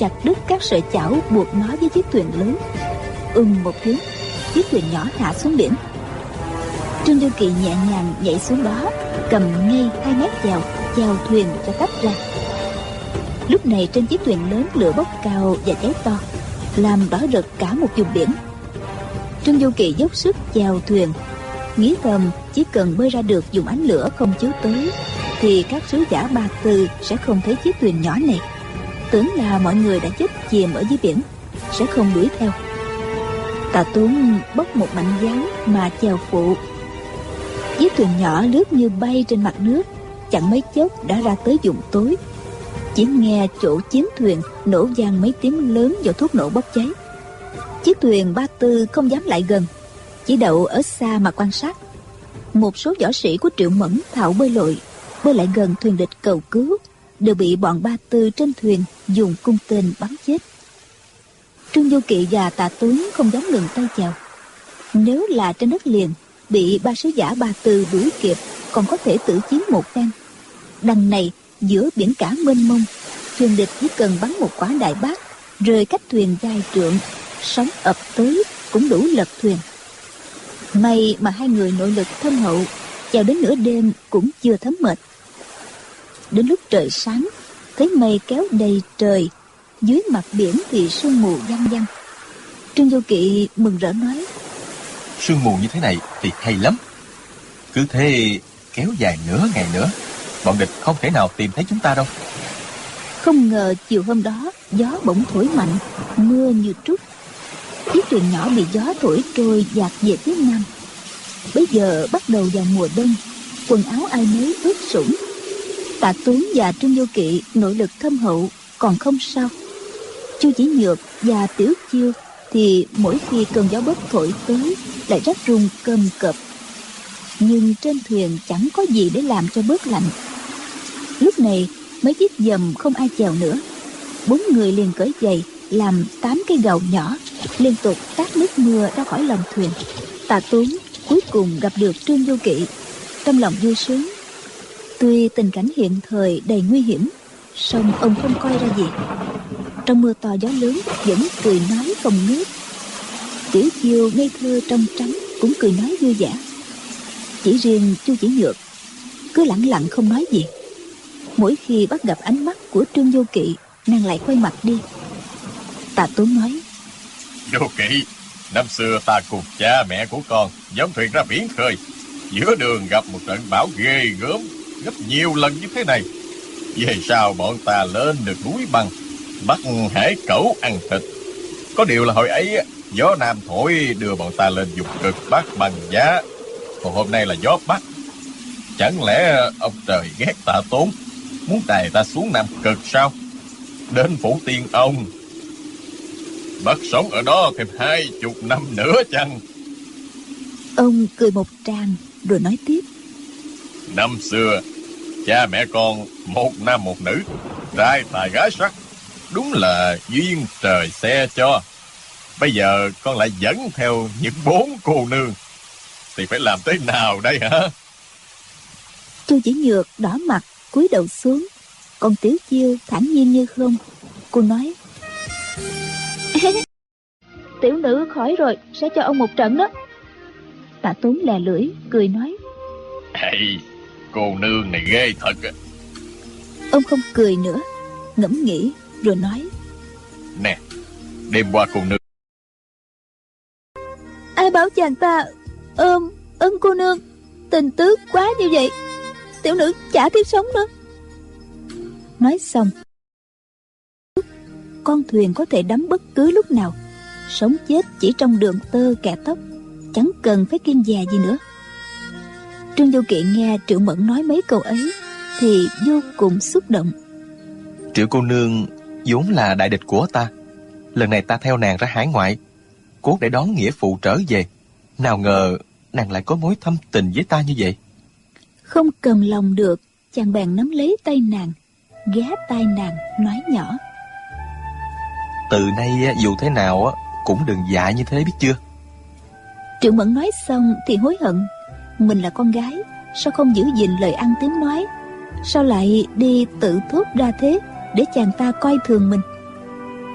chặt đứt các sợi chảo buộc nó với chiếc thuyền lớn. Một tiếng, chiếc thuyền nhỏ hạ xuống biển. Trương Du Kỳ nhẹ nhàng nhảy xuống đó, cầm ngay hai mép chèo thuyền cho tách ra. Lúc này trên chiếc thuyền lớn lửa bốc cao và cháy to, làm đỏ rực cả một vùng biển. Trương Du Kỳ dốc sức chèo thuyền, nghĩ thầm chỉ cần bơi ra được vùng ánh lửa không chiếu tới thì các sứ giả Ba Tư sẽ không thấy chiếc thuyền nhỏ này, tưởng là mọi người đã chết chìm ở dưới biển, sẽ không đuổi theo. Tạ Tuấn bốc một mảnh dáng mà chèo phụ. Chiếc thuyền nhỏ lướt như bay trên mặt nước, chẳng mấy chốc đã ra tới vùng tối. Chỉ nghe chỗ chiến thuyền nổ vang mấy tiếng lớn do thuốc nổ bốc cháy. Chiếc thuyền Ba Tư không dám lại gần, chỉ đậu ở xa mà quan sát. Một số võ sĩ của Triệu Mẫn thạo bơi lội, bơi lại gần thuyền địch cầu cứu, đều bị bọn Ba Tư trên thuyền dùng cung tên bắn chết. Trương Du Kỵ và Tạ Tuấn không dám ngừng tay chèo. Nếu là trên đất liền, bị ba sứ giả Ba Tư đuổi kịp, còn có thể tử chiến một phen. Đằng này giữa biển cả mênh mông, thuyền địch chỉ cần bắn một quả đại bác rơi cách thuyền vài trượng, sóng ập tới cũng đủ lật thuyền. May mà hai người nội lực thâm hậu, chèo đến nửa đêm cũng chưa thấm mệt. Đến lúc trời sáng, thấy mây kéo đầy trời, dưới mặt biển thì sương mù văng văng. Trương Du Kỵ mừng rỡ nói: Sương mù như thế này thì hay lắm. Cứ thế kéo dài nửa ngày nữa, bọn địch không thể nào tìm thấy chúng ta đâu. Không ngờ chiều hôm đó gió bỗng thổi mạnh, mưa như trút. Chiếc thuyền nhỏ bị gió thổi trôi dạt về phía nam. Bây giờ bắt đầu vào mùa đông, quần áo ai nấy ướt sũng. Tạ Tuấn và Trương Du Kỵ nội lực thâm hậu còn không sao. Chu Chỉ Nhược và Tiểu Chiêu thì mỗi khi cơn gió bấc thổi tới lại rét run cơm cập. Nhưng trên thuyền chẳng có gì để làm cho bớt lạnh. Lúc này mấy chiếc dầm không ai chèo nữa, 4 người liền cởi giày làm 8 cái gầu nhỏ, liên tục tát nước mưa ra khỏi lòng thuyền. Tạ Tuấn cuối cùng gặp được Trương Du Kỵ, trong lòng vui sướng. Tuy tình cảnh hiện thời đầy nguy hiểm, song ông không coi ra gì. Trong mưa to gió lớn vẫn cười nói không ngớt. Tiểu Chiêu ngây thơ trong trắng cũng cười nói vui vẻ. Chỉ riêng Chu Chỉ Nhược cứ lẳng lặng không nói gì. Mỗi khi bắt gặp ánh mắt của Trương Du Kỵ, nàng lại quay mặt đi. Tạ Tuấn nói: Du Kỵ, năm xưa ta cùng cha mẹ của con giống thuyền ra biển khơi, giữa đường gặp một trận bão ghê gớm gấp nhiều lần như thế này. Về sau bọn ta lên được núi băng, bắt hải cẩu ăn thịt. Có điều là hồi ấy gió nam thổi đưa bọn ta lên vùng cực bắc bằng giá, còn hôm nay là gió bắc. Chẳng lẽ ông trời ghét Tạ Tốn, muốn đày ta xuống nam cực sao? Đến phủ tiên ông, bắt sống ở đó thêm 20 năm nữa chăng? Ông cười một tràng rồi nói tiếp: Năm xưa cha mẹ con một nam một nữ, trai tài gái sắc, đúng là duyên trời xe cho. Bây giờ con lại dẫn theo những 4 cô nương, thì phải làm thế nào đây hả? Chu Chỉ Nhược đỏ mặt cúi đầu xuống, còn Tiểu Chiêu thản nhiên như không. Cô nói: Tiểu nữ khỏi rồi, sẽ cho ông một trận đó. Tạ Tuấn lè lưỡi cười nói: Ê, cô nương này ghê thật à. Ông không cười nữa, ngẫm nghĩ rồi nói: Nè, đêm qua cô nương, ai bảo chàng ta ôm cô nương tình tứ quá như vậy, tiểu nữ chả biết sống nữa. Nói xong, con thuyền có thể đắm bất cứ lúc nào, sống chết chỉ trong đường tơ kẻ tóc, chẳng cần phải kiêng dè gì nữa. Trương Du Kỵ nghe Triệu Mẫn nói mấy câu ấy thì vô cùng xúc động. Triệu cô nương vốn là đại địch của ta. Lần này ta theo nàng ra hải ngoại, cốt để đón nghĩa phụ trở về. Nào ngờ nàng lại có mối thâm tình với ta như vậy. Không cầm lòng được, chàng bèn nắm lấy tay nàng, ghé tai nàng nói nhỏ: Từ nay dù thế nào cũng đừng dại như thế biết chưa. Triệu Mẫn nói xong thì hối hận. Mình là con gái, sao không giữ gìn lời ăn tiếng nói, sao lại đi tự thốt ra thế để chàng ta coi thường mình.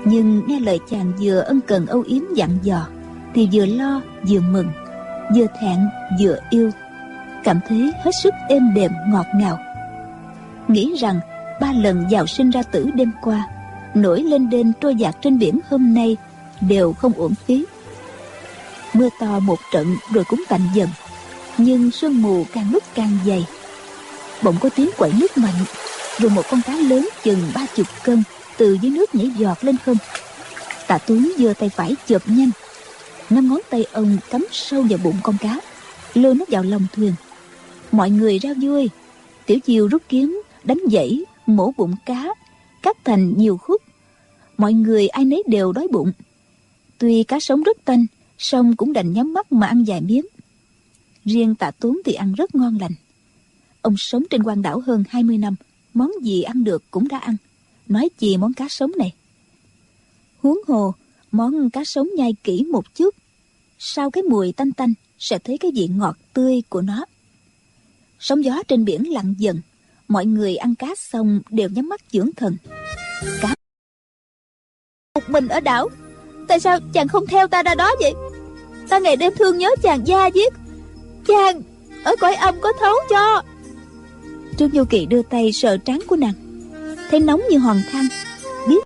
Nhưng nghe lời chàng vừa ân cần âu yếm dặn dò thì vừa lo vừa mừng, vừa thẹn vừa yêu, cảm thấy hết sức êm đềm ngọt ngào. Nghĩ rằng 3 lần giàu sinh ra tử đêm qua, nổi lên đên trôi dạt trên biển hôm nay đều không uổng phí. Mưa to một trận rồi cũng tạnh dần, nhưng sương mù càng lúc càng dày. Bỗng có tiếng quậy nước mạnh, rồi một con cá lớn chừng 30 cân từ dưới nước nhảy giọt lên không. Tạ Tuấn giơ tay phải chộp nhanh, 5 ngón tay ông cắm sâu vào bụng con cá, lôi nó vào lòng thuyền. Mọi người rao vui. Tiểu Chiêu rút kiếm đánh dãy, mổ bụng cá, cắt thành nhiều khúc. Mọi người ai nấy đều đói bụng. Tuy cá sống rất tanh, song cũng đành nhắm mắt mà ăn vài miếng. Riêng Tạ Tuấn thì ăn rất ngon lành. Ông sống trên quan đảo hơn 20 năm, món gì ăn được cũng đã ăn, nói chi món cá sống này. Huống hồ món cá sống nhai kỹ một chút, sau cái mùi tanh tanh sẽ thấy cái vị ngọt tươi của nó. Sóng gió trên biển lặng dần, mọi người ăn cá xong đều nhắm mắt dưỡng thần. Cá một mình ở đảo, tại sao chàng không theo ta ra đó vậy? Ta ngày đêm thương nhớ chàng da diết, chàng ở cõi âm có thấu cho. Trương Du Kỳ đưa tay sờ trán của nàng, thấy nóng như hòn than, biết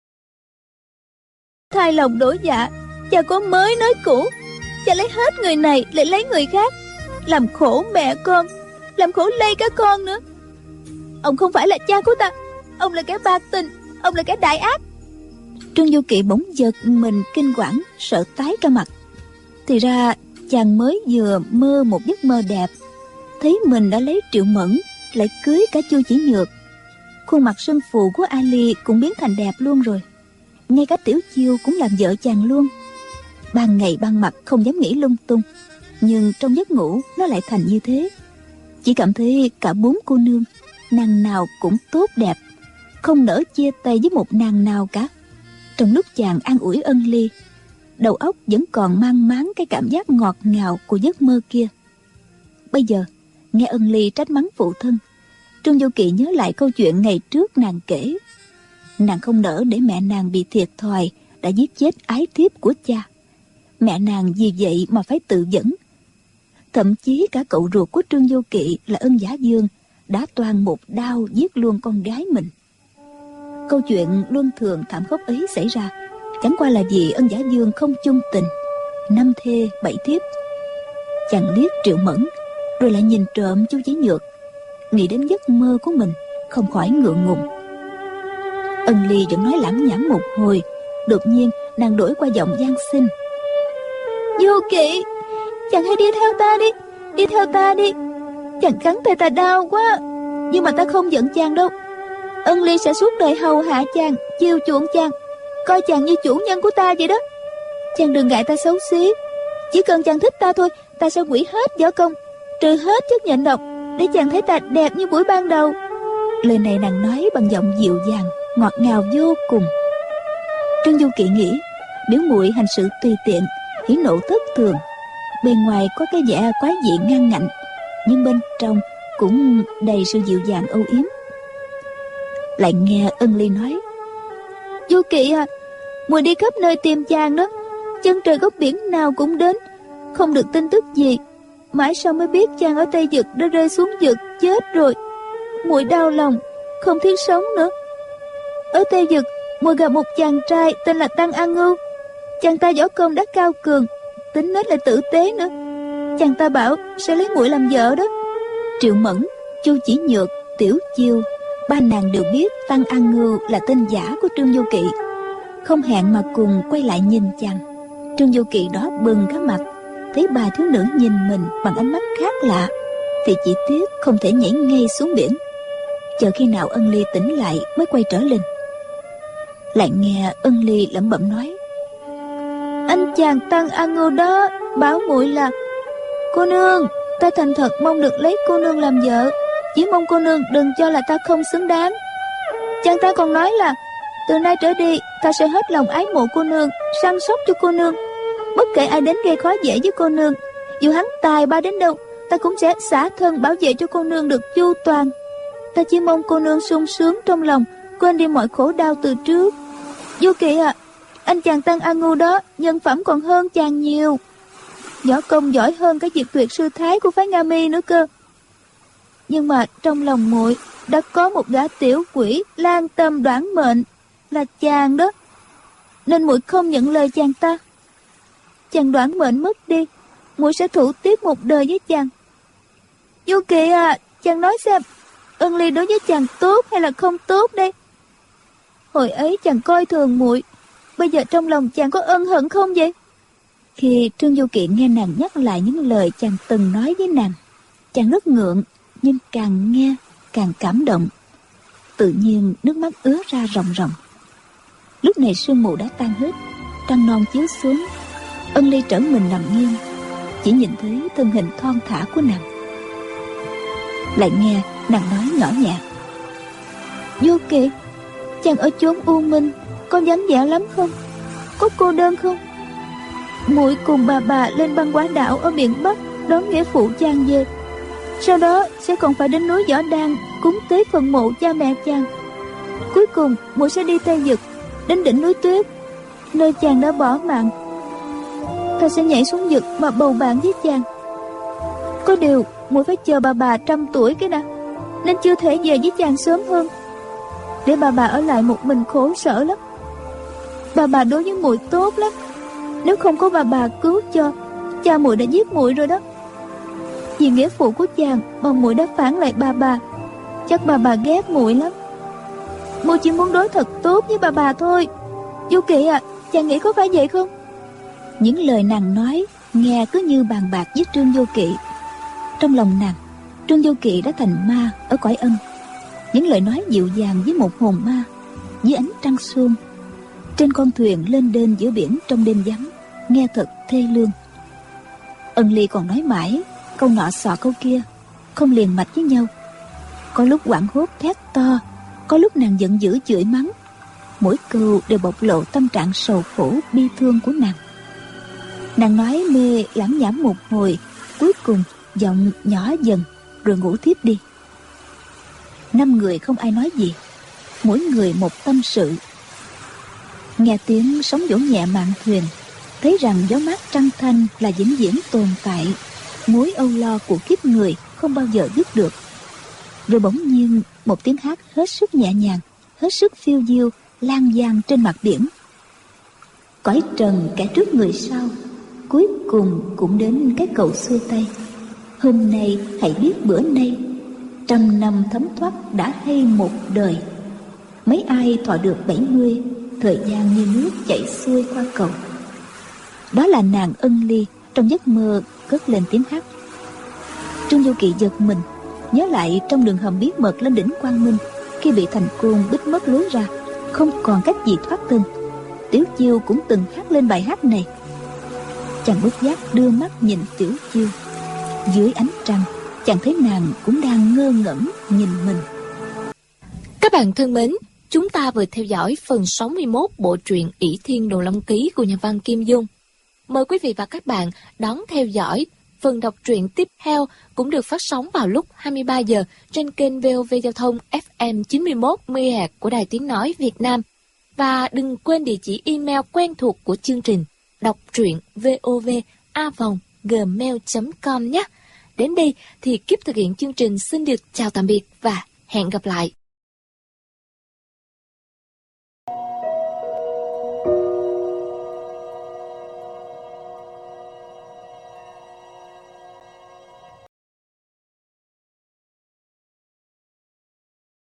thay lòng đổi dạ, chàng có mới nói cũ, chàng lấy hết người này lại lấy người khác, làm khổ mẹ con, làm khổ lây cả con nữa. Ông không phải là cha của ta, ông là kẻ bạc tình, ông là kẻ đại ác. Trương Du Kỵ bỗng giật mình kinh quản, sợ tái cả mặt. Thì ra chàng mới vừa mơ một giấc mơ đẹp, thấy mình đã lấy Triệu Mẫn, lại cưới cả Chu Chỉ Nhược. Khuôn mặt sưng phù của Ali cũng biến thành đẹp luôn rồi, ngay cả Tiểu Chiêu cũng làm vợ chàng luôn. Ban ngày ban mặt không dám nghĩ lung tung, nhưng trong giấc ngủ nó lại thành như thế. Chỉ cảm thấy cả 4 cô nương, nàng nào cũng tốt đẹp, không nỡ chia tay với một nàng nào cả. Trong lúc chàng an ủi Ân Ly, đầu óc vẫn còn mang máng cái cảm giác ngọt ngào của giấc mơ kia. Bây giờ nghe Ân Ly trách mắng phụ thân, Trương Du Kỵ nhớ lại câu chuyện ngày trước nàng kể. Nàng không nỡ để mẹ nàng bị thiệt thòi đã giết chết ái thiếp của cha. Mẹ nàng vì vậy mà phải tự vẫn. Thậm chí cả cậu ruột của Trương Du Kỵ là Ân Giả Dương đã toan một đao giết luôn con gái mình. Câu chuyện luân thường thảm khốc ấy xảy ra chẳng qua là vì Ân Giả Dương không chung tình, 5 thê 7 thiếp. Chàng liếc Triệu Mẫn, rồi lại nhìn trộm Chu Chỉ Nhược, nghĩ đến giấc mơ của mình không khỏi ngượng ngùng. Ân Ly vẫn nói lảng nhảng một hồi, đột nhiên nàng đổi qua giọng van xin: Du Kỵ, chàng hãy đi theo ta đi, đi theo ta đi. Chàng cắn tay ta đau quá, nhưng mà ta không giận chàng đâu. Ân Ly sẽ suốt đời hầu hạ chàng, chiều chuộng chàng, coi chàng như chủ nhân của ta vậy đó. Chàng đừng ngại ta xấu xí, chỉ cần chàng thích ta thôi, ta sẽ hủy hết võ công, trừ hết chất nhện độc, để chàng thấy ta đẹp như buổi ban đầu. Lời này nàng nói bằng giọng dịu dàng, ngọt ngào vô cùng. Trương Du Kỵ nghĩ biểu muội hành sự tùy tiện, hỉ nộ thất thường, bề ngoài có cái vẻ quái dị ngang ngạnh, nhưng bên trong cũng đầy sự dịu dàng âu yếm. Lại nghe Ân Ly nói: Du Kỵ à, muội đi khắp nơi tìm chàng đó, chân trời góc biển nào cũng đến, không được tin tức gì. Mãi sau mới biết chàng ở Tây Dực đã rơi xuống vực chết rồi. Muội đau lòng, không thiết sống nữa. Ở Tây Dực, muội gặp một chàng trai tên là Tăng An Ngưu. Chàng ta võ công đã cao cường, tính nết lại tử tế nữa. Chàng ta bảo sẽ lấy muội làm vợ đó. Triệu Mẫn, Chu Chỉ Nhược, Tiểu Chiêu, ba nàng đều biết Tăng An Ngưu là tên giả của Trương Du Kỵ, không hẹn mà cùng quay lại nhìn chàng. Trương Du Kỵ đó bừng cả mặt, thấy ba thiếu nữ nhìn mình bằng ánh mắt khác lạ, thì chỉ tiếc không thể nhảy ngay xuống biển. Chờ khi nào Ân Ly tỉnh lại mới quay trở lên. Lại nghe Ân Ly lẩm bẩm nói: Anh chàng Tăng An Ngưu đó bảo muội là: Cô nương, ta thành thật mong được lấy cô nương làm vợ, chỉ mong cô nương đừng cho là ta không xứng đáng. Chàng ta còn nói là từ nay trở đi ta sẽ hết lòng ái mộ cô nương, săn sóc cho cô nương, bất kể ai đến gây khó dễ với cô nương, dù hắn tài ba đến đâu, ta cũng sẽ xả thân bảo vệ cho cô nương được chu toàn. Ta chỉ mong cô nương sung sướng trong lòng, quên đi mọi khổ đau từ trước. Du Kỵ à, anh chàng Tăng A Ngu đó nhân phẩm còn hơn chàng nhiều, võ công giỏi hơn cả Diệt Tuyệt sư thái của phái Nga Mi nữa cơ. Nhưng mà trong lòng muội đã có một gã tiểu quỷ lang tâm đoản mệnh là chàng đó, nên muội không nhận lời chàng ta. Chàng đoản mệnh mất đi, muội sẽ thủ tiếp một đời với chàng. Du Kỵ à, chàng nói xem, Ân Ly đối với chàng tốt hay là không tốt đây? Hồi ấy chàng coi thường muội, bây giờ trong lòng chàng có ân hận không vậy? Khi Trương Du Kỵ nghe nàng nhắc lại những lời chàng từng nói với nàng, chàng rất ngượng, nhưng càng nghe càng cảm động. Tự nhiên nước mắt ứa ra ròng ròng. Lúc này sương mù đã tan hết, trăng non chiếu xuống. Ân Ly trở mình nằm nghiêng, chỉ nhìn thấy thân hình thon thả của nàng. Lại nghe nàng nói nhỏ nhẹ: Du Kỵ, chàng ở chốn u minh có vắng vẻ lắm không? Có cô đơn không? Muội cùng bà lên băng quá đảo ở miền Bắc đón nghĩa phụ chàng về. Sau đó sẽ còn phải đến núi Võ Đan cúng tế phần mộ cha mẹ chàng. Cuối cùng muội sẽ đi Tây Vực, đến đỉnh núi Tuyết, nơi chàng đã bỏ mạng. Ta sẽ nhảy xuống vực mà bầu bạn với chàng. Có điều muội phải chờ bà 100 tuổi cái đã, nên chưa thể về với chàng sớm hơn, để bà ở lại một mình khổ sở lắm. Bà đối với muội tốt lắm, nếu không có bà cứu cho, cha muội đã giết muội rồi đó. Vì nghĩa phụ của chàng mà muội đã phản lại bà. Chắc bà ghét muội lắm. Muội chỉ muốn đối thật tốt với bà thôi. Du Kỵ à, chàng nghĩ có phải vậy không? Những lời nàng nói nghe cứ như bàn bạc với Trương Du Kỵ. Trong lòng nàng, Trương Du Kỵ đã thành ma ở cõi âm. Những lời nói dịu dàng với một hồn ma dưới ánh trăng xuông, trên con thuyền lên đên giữa biển trong đêm vắng, nghe thật thê lương. Ân Ly còn nói mãi, câu nọ xọ câu kia, không liền mạch với nhau. Có lúc hoảng hốt thét to, có lúc nàng giận dữ chửi mắng. Mỗi câu đều bộc lộ tâm trạng sầu khổ bi thương của nàng. Nàng nói mê lãm nhảm một hồi, cuối cùng giọng nhỏ dần rồi ngủ thiếp đi. 5 người không ai nói gì, mỗi người một tâm sự. Nghe tiếng sóng vỗ nhẹ mạn thuyền, thấy rằng gió mát trăng thanh là vĩnh viễn tồn tại. Mối âu lo của kiếp người không bao giờ dứt được. Rồi bỗng nhiên một tiếng hát hết sức nhẹ nhàng, hết sức phiêu diêu lan vang trên mặt biển. Cõi trần kẻ trước người sau, cuối cùng cũng đến cái cầu xuôi Tây. Hôm nay hãy biết bữa nay, 100 năm thấm thoát đã hay một đời. Mấy ai thọ được 70, thời gian như nước chảy xuôi qua cầu. Đó là nàng Ân Ly trong giấc mơ cất lên tiếng hát. Trương Du Kỵ giật mình, nhớ lại trong đường hầm bí mật lên đỉnh Quang Minh, khi bị Thành Côn bích mất lối ra, không còn cách gì thoát thân. Tiểu Chiêu cũng từng hát lên bài hát này. Chàng bất giác đưa mắt nhìn Tiểu Chiêu. Dưới ánh trăng, chàng thấy nàng cũng đang ngơ ngẩn nhìn mình. Các bạn thân mến, chúng ta vừa theo dõi phần 61 bộ truyện Ỷ Thiên Đồ Long Ký của nhà văn Kim Dung. Mời quý vị và các bạn đón theo dõi phần đọc truyện tiếp theo, cũng được phát sóng vào lúc 23 giờ trên kênh VOV Giao thông FM 91 MHz của Đài Tiếng Nói Việt Nam. Và đừng quên địa chỉ email quen thuộc của chương trình, đọc truyện vov@gmail.com nhé. Đến đây thì kíp thực hiện chương trình xin được chào tạm biệt và hẹn gặp lại.